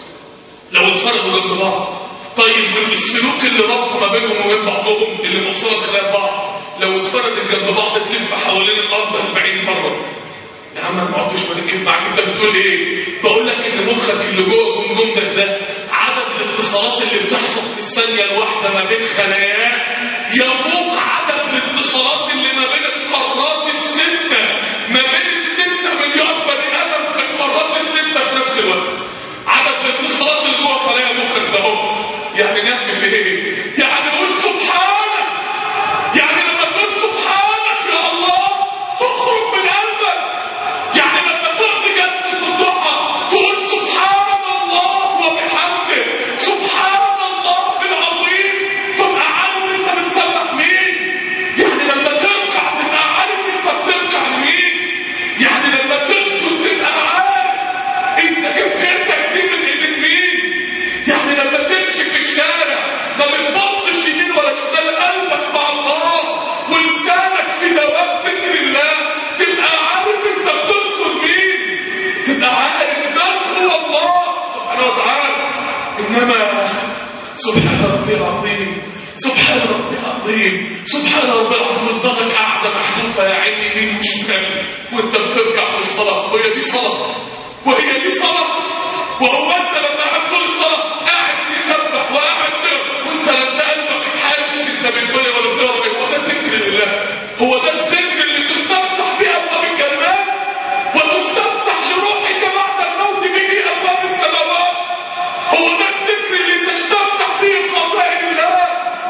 لو اتفردوا جنب بعض. طيب السلوك اللي ربط ما بينهم وبين بعضهم، اللي موصلة خلال بعض، لو اتفردت جنب بعض تلف حوالين الارض 40 مره. يا عم انا ما عدتش بركز معاك، انت بتقول ايه؟ بقول لك ان مخك اللي جوه جمجمتك ده عدد الاتصالات اللي بتحصل في الثانيه الواحده ما بين خلاياه يفوق عدد الاتصالات اللي ما بين القارات السته، ما بين ال6 مليار بني ادم في القارات السته في نفس الوقت. عدد الاتصالات اللي جوه خلايا مخك ده اهو. يعني نعمل ايه؟ يعني نقول سبحانك. يعني لما تقول سبحانك يا الله تخرج من قلبك. يعني لما تقضي جلسه الضحى تقول سبحان الله وبحمده، سبحان الله العظيم، تبقى عارف انت بتسبح مين. يعني لما تركع تبقى عارف انت بتركع لمين. يعني لما تسجد تبقى عارف انت جبهتك دي من ايدين مين. يعني لما تمشي في الشارع ما بتبصش يمين ولا شمال، قلبك مع الله ولسانك في دوام ذكر الله، تبقى عارف انت بتذكر مين، تبقى عارف من هو الله سبحانه وتعالى. انما سبحان ربي العظيم، سبحان ربي العظيم، سبحان ربي العظيم. دماغك قاعده محذوفه يا عيني يمين وشمال وانت بتركع في الصلاه. وهي دي صلاه؟ وهي دي صلاه؟ وهو انت لما هتقول الصلاه قاعد تسبح وقاعد تقرا وانت لا انت قلبك حاسس انت بتقول ولا بتقرا ايه؟ هو ده ذكر لله؟ هو ده الذكر اللي تستفتح به ابواب الجنات وتستفتح لروحك بعد الموت به ابواب السماوات؟ هو ده الذكر اللي تستفتح به خزائن الله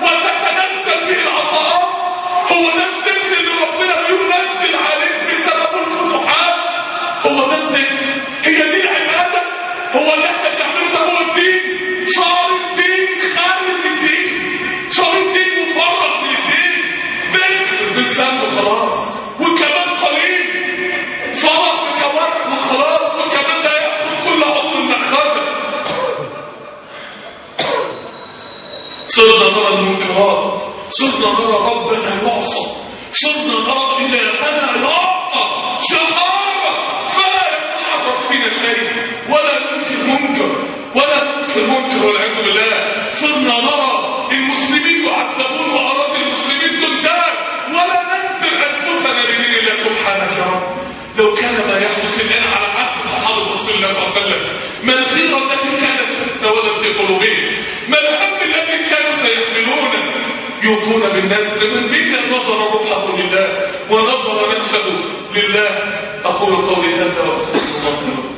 وتتنزل به العطاءات؟ هو ده الذكر اللي ربنا ينزل عليك بسبب الفتوحات؟ هو ده الذكر؟ هي دي العباده؟ هو اللي احنا بنعمله ده هو الدين؟ صار الدين خارج من الدين، صار الدين مفرغ من الدين، ذكر بلسان وخلاص، وكمان قليل صلاة بجوارح وخلاص، وكمان لا يأخذ كل عضو مأخذه. صرنا نرى المنكرات، صرنا نرى ربنا يعصى، صرنا نرى إلهنا يعصى شهارة فلا يتحرك فينا شيء ولا ينكر منكر ولا ننكر منكر والعياذ بالله. صرنا نرى المسلمين يعذبون وأراضي المسلمين تندار ولا ننذر أنفسنا لدين الله سبحانك يا رب. لو كان ما يحدث الآن على عهد صحابة رسول الله صلى الله عليه وسلم، ما الغيرة التي كانت ستتولد في قلوبهم، ما الهم الذي كانوا سيحملونه. يوفون بالنذر، من منا نظر روحه لله ونظر نفسه لله. أقول قولي هذا وأستغفر الله لكم.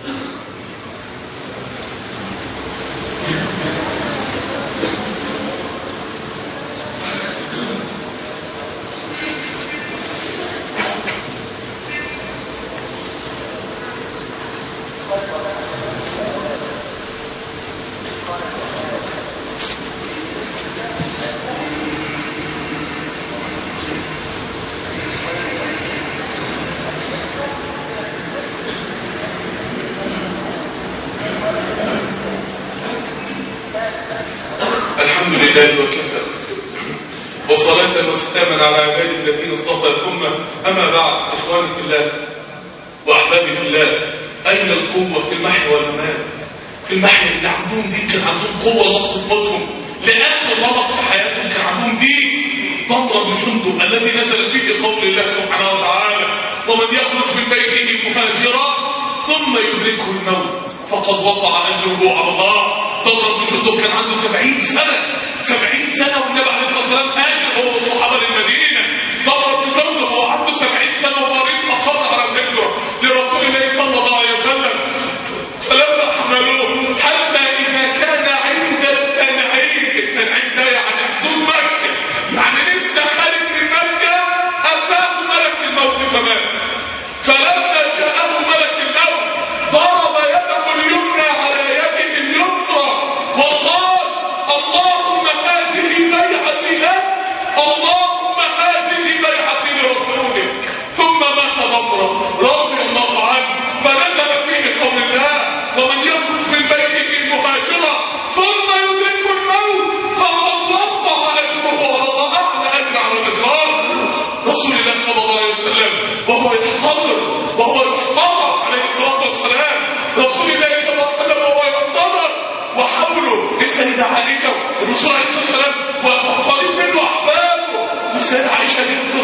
الحمد لله وكفى، وصلاة وسلاما على عباده الذين اصطفى. ثم أما بعد، إخواني في الله وأحبابي في الله، أين القوة في المحيا والممات؟ في المحيا اللي عندهم دين، كان عندهم قوة لحظة موتهم، لآخر مرض في حياتهم كان عندهم دين. ضمر بن جندب الذي نزل فيه قول الله سبحانه وتعالى: ومن يخرج من بيته مهاجرا ثم يدركه الموت فقد وقع أجره على الله. ضمرة بن جندب كان عنده 70 سنة والنبي عليه الصلاة والسلام هاجر هو والصحابة للمدينة. ضمرة بن جندب هو عنده 70 سنة ومريض أصر على الهجرة لرسول الله صلى الله عليه وسلم. فلما حملوه حتى إذا كان عند التنعيم ده يعني حدود مكة، يعني لسه خارج من مكة، أتاه ملك الموت فمات. فلما جاءه ملك الموت ضرب يده اليمنى على يده اليسرى وقال اللهم هذه بيعتي لك، اللهم هذه بيعتي لرسولك. ثم مات ضمرة رضي الله عنه، فنزل فيه قول الله ومن يخرج من بيته مهاجرا ثم يدركه الموت فقد وقع اجره ورضى اعلى اجر على الاجرار. رسول الله صلى الله عليه وسلم وهو يحتضر عليه الصلاه والسلام، رسول الله صلى الله عليه وسلم وهو يحتضر وحوله السيده عائشه الرسول عليه الصلاه والسلام وقريب منه احبابه، والسيده عائشه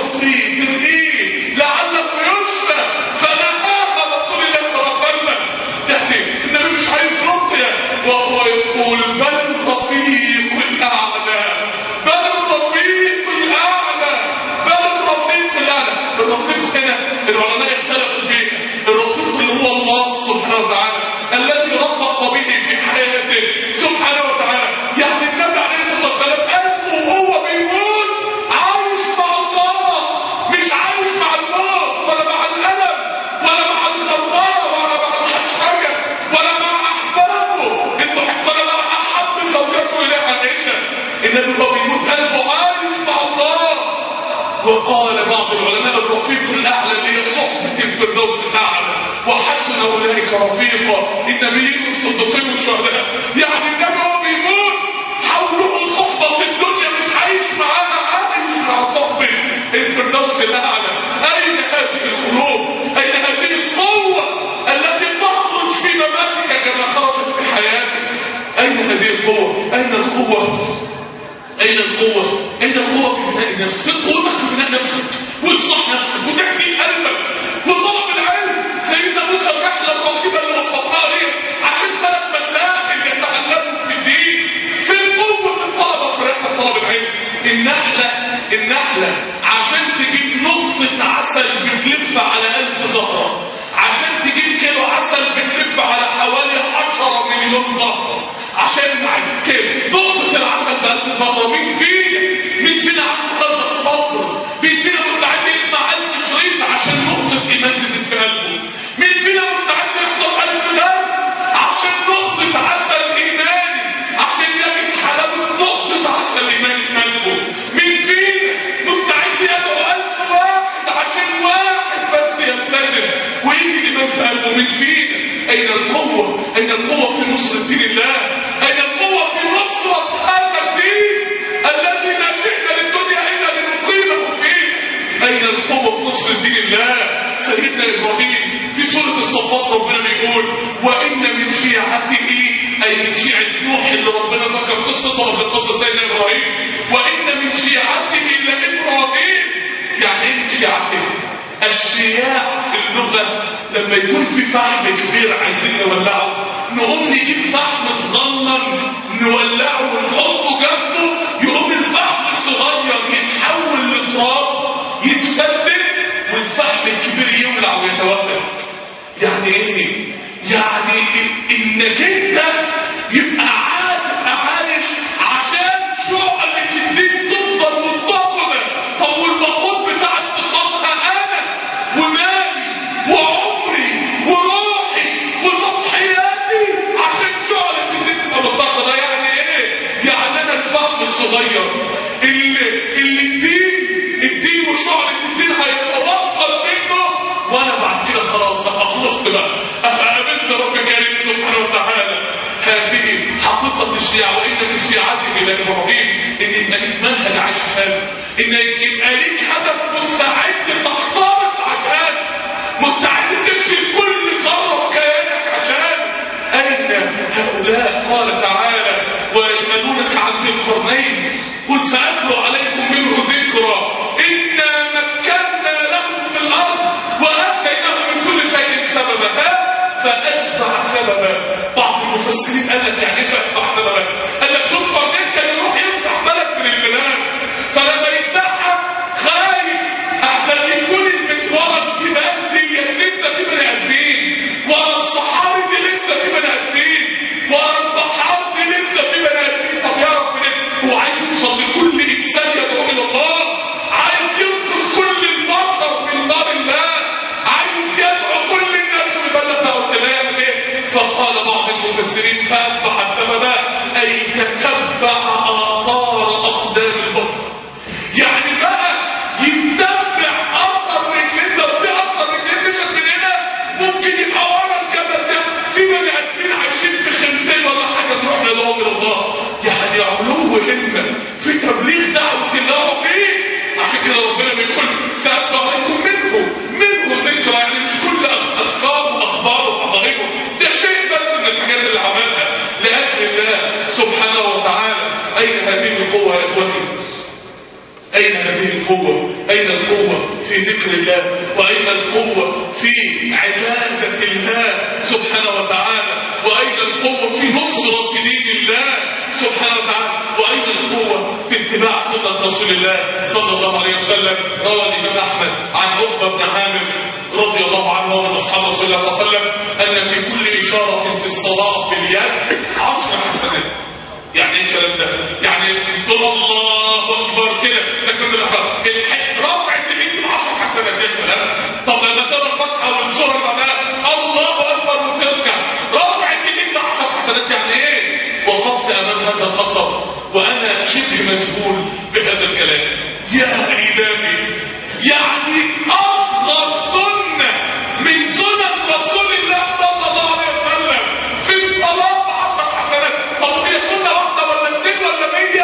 ترقيه لعله يشفى، فنهاها رسول الله صلى الله عليه وسلم. يعني النبي مش عايز رقيه وهو يقول بل الرفيق الاعلى، بل الرفيق الاعلى، بل الرفيق الاعلى. الرفيق هنا العلماء اختلفوا فيه، الرفيق اللي هو الله سبحانه وتعالى الذي رفق به في حياته سبحانه وتعالى. يعني النبي عليه الصلاه والسلام قلبه وهو بيموت عايش مع الله، مش عايش مع الموت ولا مع الالم ولا مع الخطاره ولا مع الحشرجه ولا مع احبابه ولا مع احب زوجته الى عائشه. النبي وهو بيموت قلبه عايش مع الله. وقال بعض العلماء الرفيق الاعلى اللي هي صحبه الفردوس الاعلى وحسن اولئك رفيقا النبيين والصديقين والشهداء. يعني النبي وهو بيموت حوله صحبه الدنيا مش عايش معاها، عايش مع صحبه الفردوس الاعلى. اين هذه القلوب؟ اين هذه القوه التي تخرج في مماتك كما خرجت في حياتك؟ اين هذه القوه؟ اين القوه؟ أين القوة؟ أين القوة في بناء النفس؟ فين قوتك في بناء نفسك وإصلاح نفسك وتهديد قلبك وطلب العلم؟ سيدنا موسى الرحلة الرهيبة اللي وصلناها دي عشان 3 مسائل يتعلموا في الدين. فين قوة الطلبة في رحلة طلب العلم؟ النحلة عشان تجيب نقطة عسل بتلف على 1000 زهرة، عشان تجيب كيلو عسل بتلف على حوالي 10 مليون زهرة، عشان كده نقطة العسل ب1000 زهرة. مين فينا عنده هذا الصبر؟ مين فينا مستعد يسمع 1000 شريط عشان نقطة إيمان تزيد في قلبه؟ مين فينا مستعد يحضر 1000 درس عشان نقطة عسل إيماني، عشان يجد حلاوة نقطة عسل إيماني في قلبه؟ مين فينا مستعد يدعو 1000 واحد عشان واحد بس يلتزم ويجي الإيمان في قلبه؟ مين فينا؟ أين القوة؟ أين القوة في نصرة دين الله؟ أين القوة في نصرة هذا الدين الذي ما جئنا للدنيا إلا لنقيمه فيه؟ أين القوة في نصرة دين الله؟ سيدنا إبراهيم في سورة الصفات ربنا بيقول وإن من شيعته، أي من شيعة نوح اللي ربنا ذكر قصته من قصة سيدنا إبراهيم، وإن من شيعته لإبراهيم. يعني إيه من شيعته؟ الشياع في اللغة لما يكون في فحم كبير عايزين نولعه، نقوم نجيب فحم صغنن نولعه ونحطه جنبه، يقوم الفحم الصغير يتحول لتراب يتفتت والفحم الكبير يولع ويتوقف. يعني ايه؟ يعني انك انت يبقى عايش عشان شعلة الدين تفضل منتقدة. طب والمقود بتاع انتقادها انا ومالي وعمري وروحي وتضحياتي عشان شعلة الدين تبقى منتقدة. يعني ايه؟ يعني انا الفحم الصغير اللي الدين وشعلة الدين هيتوقف منه، وانا بعد كده خلاص خلصت بقى، قابلت رب كريم سبحانه وتعالى. هذه حقيقة الشيعة. وإن من شيعته إلى إبراهيم إن يبقى ليك منهج عايش عشانه، إن يبقى ليك هدف مستعد تخترق عشانه، مستعد تبذل كل ذرة في كيانك عشانه. أين هؤلاء؟ قال تعالى ويسألونك عن ذي القرنين قل سأتلو عليكم منه ذكرى إنا مكنا له في الأرض وآتيناه من كل شيء سببا فأتبع سببا. بعض المفسرين قال لك يعني ايه فاتبع سببك؟ قال لك دول قرنين كان يروح يفتح بلد من البلاد، فلما يفتحها خايف احسن يكون ورا الجبال دي لسه في بني ادمين، ورا الصحاري دي لسه في بني ادمين، ورا البحار دي لسه في بني ادمين. طب يعرف منين؟ هو عايز يوصل لكل انسان يدعو الى الله، عايز ينقذ كل البشر من نار الله، عايز يدعو كل الناس ويبلغ دعوة الله. فقال بعض المفسرين فاتبع سببا اي تتبع اثار اقدام البشر، يعني بقى يتبع اثر رجلين. لو في اثر رجلين مشت من هنا ممكن يبقى ورا الجبل ده في بني ادمين عايشين في خيمتين ولا حاجه نروح ندعو الى الله. يعني علو همه في تبليغ دعوه الله فيه. عشان كده ربنا بيقول سأتبع عليكم منه ذكرى، يعني مش كل اذكار واخبار وحضاركم، ده شيء بس من الحاجات اللي عملها لاجل الله سبحانه وتعالى. اين هذه القوه يا اخوتي؟ أين هذه القوة؟ أين القوة في ذكر الله؟ وأين القوة في عبادة الله سبحانه وتعالى؟ وأين القوة في نصرة دين الله سبحانه وتعالى؟ وأين القوة في اتباع سنة رسول الله صلى الله عليه وسلم؟ روى الإمام أحمد عن عقبة بن عامر رضي الله عنه ومن أصحاب رسول الله صلى الله عليه وسلم أن في كل إشارة في الصلاة باليد 10 حسنات. يعني ايه الكلام ده؟ يعني تقول الله اكبر كده تكبيرة الاحرام، رفعت الايد ب 10 حسنات. يا سلام. طب لما تقرا الفاتحه والسوره اللي بعدها الله اكبر وتركع رفعت الايد ب 10 حسنات. يعني ايه؟ وقفت امام هذا الاثر وانا شبه مذهول بهذا الكلام. يا الهي، يعني اصغر سنه من سنن رسول الله صلى الله عليه وسلم في الصلاه ب 10 حسنات. طب هي سنه واحده ولا 200 ولا 100؟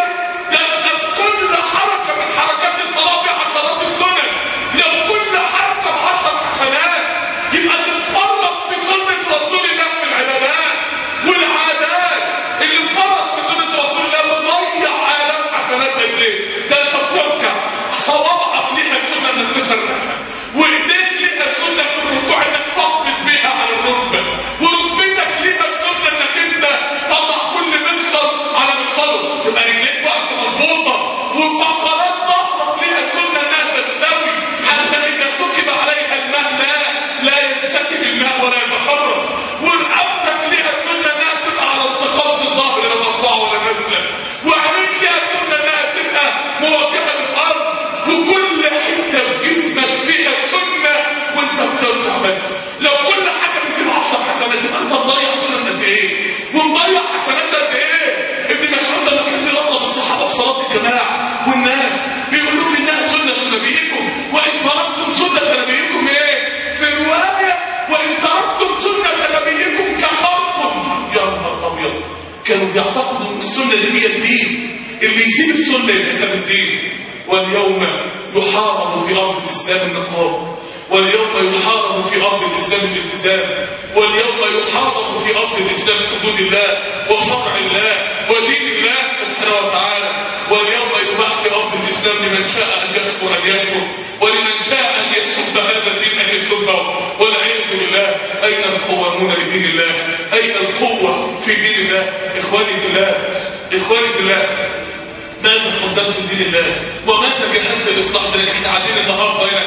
ده في كل حركه من حركات الصلاه في عشرات السنن. لو كل حركه ب 10 حسنات يبقى نتفرط في سنه رسول الله في العبادات والعادات. اللي نفرط في سنه رسول الله بنضيع آلاف حسنات. ده انت بتركع صوابعك ليها سنه انك تفرقها، وايديك ليها سنه في الركوع انك تقبض بيها على الركبه، وركبتك ليها سنه انك انت تضع كل مفصل على مفصله، تبقى رجليك واقفه مظبوطه، وفقرات ظهرك ليها سنه انها تستوي حتى اذا سكب عليها الماء لا ينسكب الماء ولا يتحرك، ورقبتك ليها سنه انها تبقى على استقامه الظهر لا مرفوعه ولا نازله، وعينيك ليها سنه انها تبقى مواجهه للارض، وكل حته في جسمك فيها سنه وانت بتركع. بس لو كل حاجه بتجيب 10 حسنات يبقى انت مضيع سنه قد ايه؟ ومضيع حسنات قد ايه؟ ابن مسعود لما كان بيرغب الصحابه في صلاه الجماعه والناس بيقولوا لهم انها سنه نبيكم، وان تركتم سنه نبيكم ايه؟ في روايه وان تركتم سنه نبيكم كفرتم. يا نهار ابيض، كانوا بيعتقدوا ان السنه دي هي الدين، اللي يسيب السنه يبقى ساب الدين. واليوم يحارب في ارض الاسلام النقاب، واليوم يحارب في ارض الاسلام الالتزام، واليوم يحارب في ارض الاسلام حدود الله وشرع الله ودين الله سبحانه وتعالى. واليوم يباح في ارض الاسلام لمن شاء ان يكفر ان يكفر، ولمن شاء ان يسب هذا الدين ان يسبه، والعياذ بالله. اين القوامون لدين الله؟ اين القوه في دين الله؟ اخواني في الله، اخواني في الله، ماذا قدمت لدين الله؟ وماذا جهدت لاصلاح دينك؟ احنا قاعدين النهارده هنا،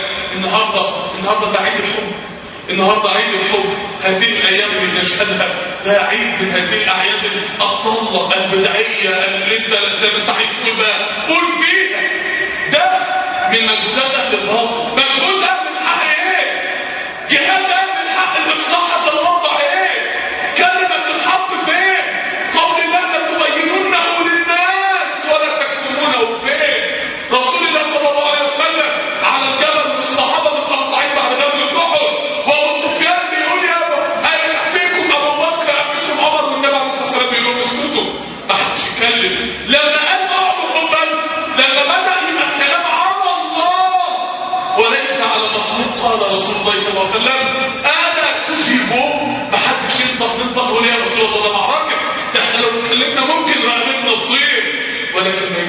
النهارده ده عيد الحب، النهارده عيد الحب. هذه الايام اللي نشهدها ده عيد من هذه الاعياد الضاله البدعيه اللي انت زي ما انت عايز تقول بقى قول فيها. ده من مجهودات اهل الباطل. مجهود اهل الحق ايه؟ جهاد اهل الحق الاصلاح هذا الوضع ايه؟ كلمه الحق فين؟ قول الله لتبيننه للناس ولا تكتمونه فين؟ رسول الله صلى الله عليه وسلم على الجبل والصحابه متقطعين بعد غزوه احد، وابو سفيان بيقول يا فيكم ابو بكر فيكم عمر، والنبي عليه الصلاه والسلام بيقول لهم اسكتوا ما حدش يتكلم. لما قال اعبدوا حبا، لما بدا يبقى الكلام على الله وليس على مخلوق، قال رسول الله صلى الله عليه وسلم انا تجيبوا. ما حدش ينطق يقول يا رسول الله ده معركه، ده احنا لو اتكلمنا ممكن رقبتنا تطير. ولكن ما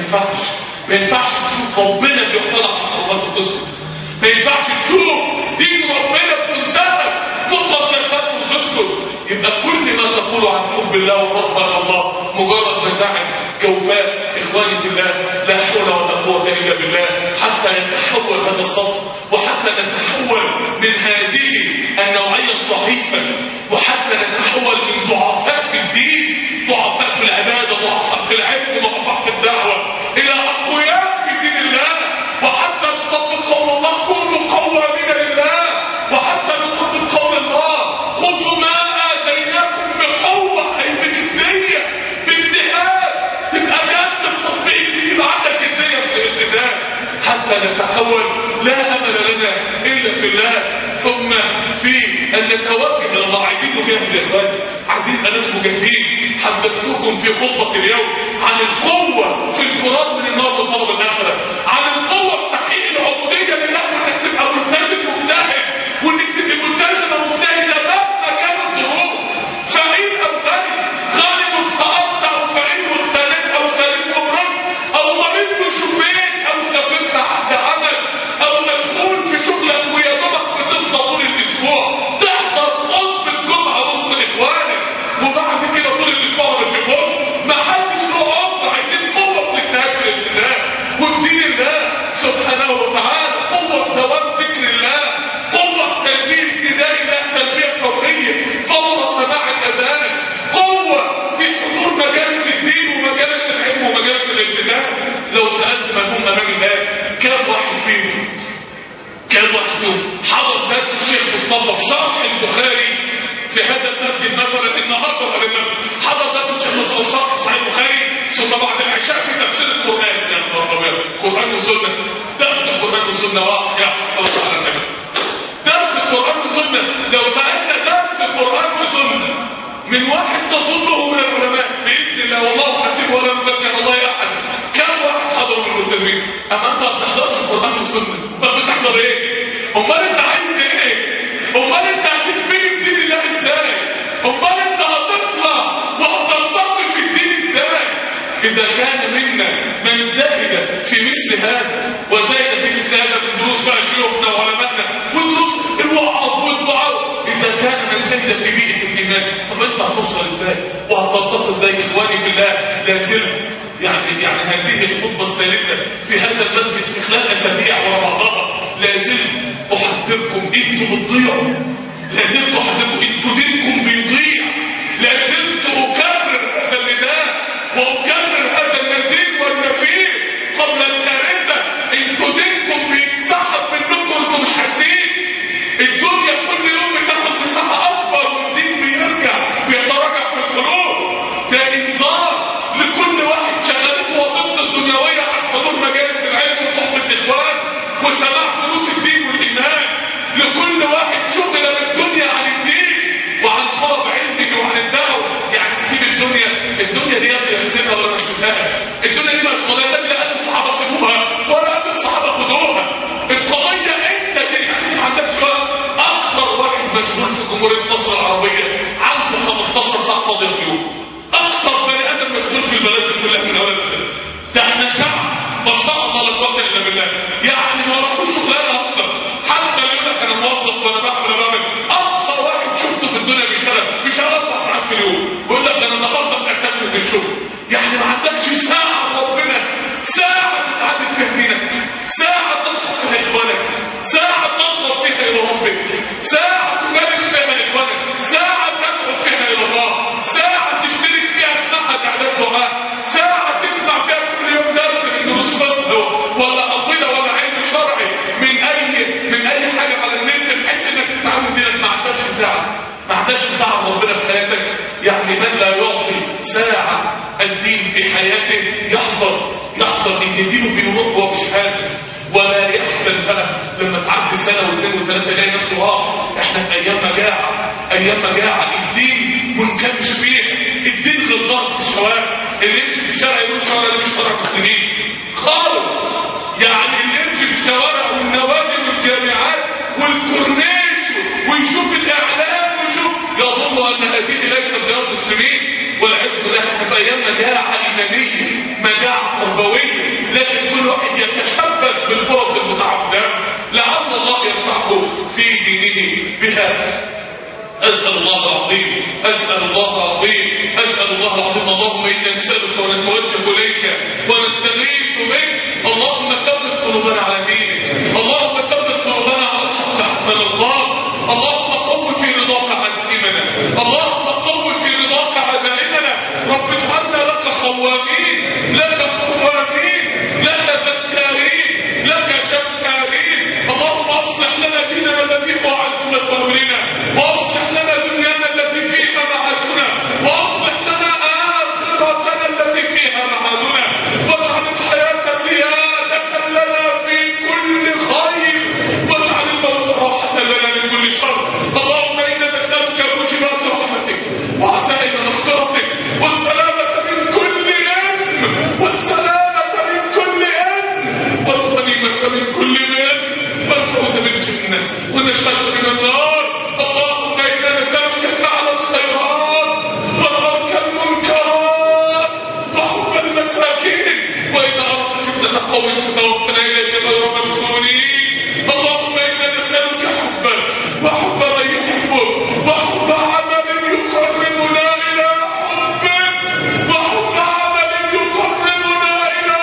ينفعش تشوف ربنا بيعترض على حرمات وتسكت، ما ينفعش تشوف دين ربنا بتنتهك مقدسات وتسكت. يبقى كل ما تقول عن حب الله والرغبه الى الله مجرد مزاعم جوفاء. اخواني في الله، لا حول ولا قوه الا بالله حتى يتحول هذا الصف، وحتى نتحول من هذه النوعيه الضعيفه، وحتى نتحول من ضعفاء في الدين، ضعفاء في العباده، ضعفاء في العلم، ضعفاء في الدعوه، الى اقوياء في دين الله. وحتى نطبق قول الله كونوا قوامين لله، وحتى نطبق قول الله خذوا ما اتيناكم بقوه، اي بجديه باجتهاد، تبقى جد في تطبيق الدين، يبقى عندك جديه في الالتزام، حتى نتحول. لا امل لنا الا في الله. ثم في ان نتوجه الى الله. عايزين نجاهد يا اخواني، عايزين نبقى ناس مجاهدين. حدثتكم في خطبه اليوم عن القوه في الفرار من النار وطلب الاخره، عن القوه في تحقيق العبوديه لله، انك تبقى ملتزم مجتهد، وانك تبقى ملتزمه مجتهده مهما كانت الظروف، فقير او غني، غني وافتقرت او فقير واغتنيت او سليم ومرض او مريض وشفيت او سافرت عند عمل او مشغول في شغلك ويا دوبك بتفضى طول الاسبوع تحضر خطبه الجمعه وسط اخوانك، وبعد كده طول الاسبوع ما بتشوفهمش. ما حدش له عمر. عايزين قوه في الاجتهاد في الالتزام وفي دين الله سبحانه وتعالى، قوه في دوام ذكر الله، قوه في تلبيه نداء الله تلبيه فوريه فور سماع الاذان، قوه في حضور مجالس الدين ومجالس العلم ومجالس الالتزام. لو سالت من هم امام الله، كم واحد فيهم حضر درس الشيخ مصطفى في شرح البخاري في هذا المسجد مثلا النهارده غالبا، حضر درس الشيخ مصطفى في شرح صحيح البخاري، ثم بعد العشاء في تفسير القران، يعني قران وسنه، درس القران والسنه واحد، يا صلاه على النبي، درس القران والسنه. لو سالنا درس القران والسنه من واحد تظنه من العلماء باذن الله والله حسيب ولا يزكى الله احد، كم واحد حضر من الملتزمين؟ اما انت ما بتحضرش القران والسنه، امال بتحضر ايه؟ امال انت عايز ايه؟ امال انت هتتبني في دين الله ازاي؟ امال انت هتطلع وهتنطلق في الدين ازاي؟ اذا كان منا من زهد في مثل هذا وزهد في مثل هذا من دروس بقى شيوخنا وعلمائنا ودروس الوعظ والدعاء، اذا كان من زهد في بيئه الايمان، طب انت هتوصل ازاي وهتنطلق ازاي؟ اخواني في الله، لا زلت يعني هذه الخطبه الثالثه في هذا المسجد في خلال اسابيع ورا بعضها، لا زلت احذركم انتم بتضيعوا، لا زلت احذركم انتم دينكم بيضيع، لا زلت اكرر هذا النداء واكرر هذا النزيد والنفير قبل الكارثه، انتم دينكم بيتسحب منكم وانتم مش حاسين. الدنيا كل يوم بتاخد مساحه اكبر والدين بيتراجع في القلوب. ده انذار لكل واحد شغلته وظيفته الدنيويه عن حضور مجالس العلم وصحبه الاخوان وسماع دروس الدين والايمان، لكل واحد شغل بالدنيا عن الدين وعن طلب علمه وعن الدعوه. يعني تسيب الدنيا دي يا سيبها ولا ما تسيبهاش؟ الدنيا دي مش قضيه لا قد الصحابه سيبوها ولا قد الصحابه خدوها، القضيه انت يعني ما عندكش وقت. اكثر واحد مشغول في جمهوريه مصر العربيه عنده 15 ساعه فاضيه في اليوم، اكثر بني ادم مشغول في البلد كلها من اول لآخر. ده احنا شعب ما شاء الله لا قوه الا بالله، يعني ما وراكوش شغلانه اصلا، حتى اللي يقول لك انا موظف وانا بعمل اقصى واحد شفته في الدنيا بيشتغل 4 ساعات في اليوم، ويقول لك ده انا النهارده بنعتمد في الشغل. يعني ما عندكش ساعه ربنا، ساعه تتعلم فيها دينك، ساعه تصحى فيها اخوانك، ساعه تنظر فيها الى ربك، ساعه تمارس فيها اخوانك، ساعه تدعو فيها الى الله، ساعه تشترك فيها في معهد اعداد دعاء، ساعه تسمع فيها كل يوم درس من دروس فقه ولا عقيده ولا علم شرعي من اي حاجه على النت، بحيث انك تتعلم دينك. ما عندكش ساعه ربنا في حياتك. يعني من لا يعطي ساعه الدين في حياته يحذر ان دينه بيروح وهو مش حاسس، ولا يحزن بقى لما تعدي سنه واثنين وثلاثه يلاقي نفسه احنا في ايام مجاعه، الدين منكمش فيها، الدين غير ظاهر في الشوارع، اللي يمشي في الشارع يقول الشوارع ده مش شوارع مسلمين خالص. يعني اللي يمشي في الشوارع والنوادي والجامعات والكورنيش ويشوف الاعلام ويشوف يظن ان هذه ليست بلاد مسلمين، والعياذ بالله احنا في ايام مجاعه ايمانيه، مجاعه تربويه، لازم كل واحد يتشبث بالفرص المتعدده لعل الله ينفعه في دينه بها. أسأل الله العظيم أسأل الله العظيم أسأل الله العظيم اللهم إنا نسألك ونتوجه إليك ونستغيث بك اللهم ثبت قلوبنا على دينك اللهم ثبت قلوبنا على الحق حتى نرضاك اللهم قوي في رضاك عزائمنا اللهم قوي في رضاك عزائمنا رب اجعلنا لك صوامين لك قوامين لك ذكارين لك شكارين اللهم أصلح لنا ديننا الذي هو عصمة أمرنا وأصلح لنا دنيانا التي فيها معاشنا وأصلح لنا آخرتنا التي فيها معادنا واجعل الحياة زيادة لنا في كل خير واجعل الموت راحة لنا من كل شر اللهم إنا نسألك موجبات رحمتك وعزائم مغفرتك والسلامة من كل إثم والسلامة من كل إثم والغنيمة من كل إثم والفوز بالجنة ونجاة من النار اللهم إنا نسألك فعل الخيرات وترك المنكرات وحب المساكين وإذا أردت فتنة قوم فتوفنا إليك غير مفتونين اللهم إنا نسألك حبك وحب من يحبك وحب عمل يقربنا إلى حبك وحب عمل يقربنا إلى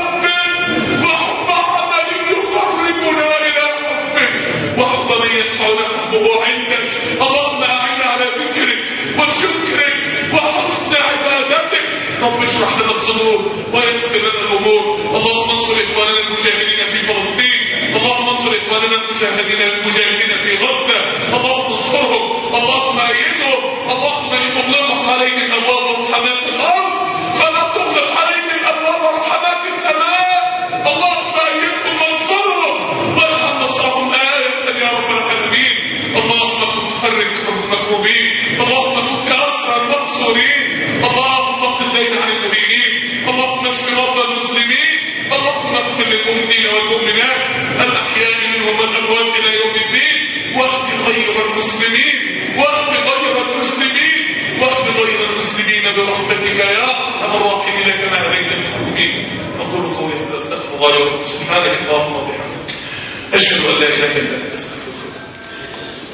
حبك وحب عمل يقربنا إلى حبك وحب من يدفعنا حبه عندك اللهم أعنا على ذكرك وشكرك وحسن عبادتك رب اشرح لنا الصدور ويسر لنا الأمور اللهم انصر إخواننا المجاهدين في فلسطين اللهم انصر إخواننا المجاهدين في غزة اللهم انصرهم اللهم أيدهم اللهم إن أغلق عليهم أبواب رحمات الأرض فلا تغلق عليهم أبواب رحمات السماء اللهم أيدهم وانصرهم واجعل نصرهم آية يا رب العالمين اللهم فرج المكروبين اللهم فك أسر المقصورين اللهم اقض الدين عن المدينين اللهم اشف مرضى المسلمين اللهم اغفر للمؤمنين والمؤمنات الأحياء منهم والأموات إلى يوم الدين واهد غير المسلمين واهد غير المسلمين واهد غير المسلمين برحمتك يا أرحم الراحمين كما هديت المسلمين أقول قولي هذا أستغفر الله سبحانك اللهم وبحمدك أشهد أن لا إله إلا أنت أستغفرك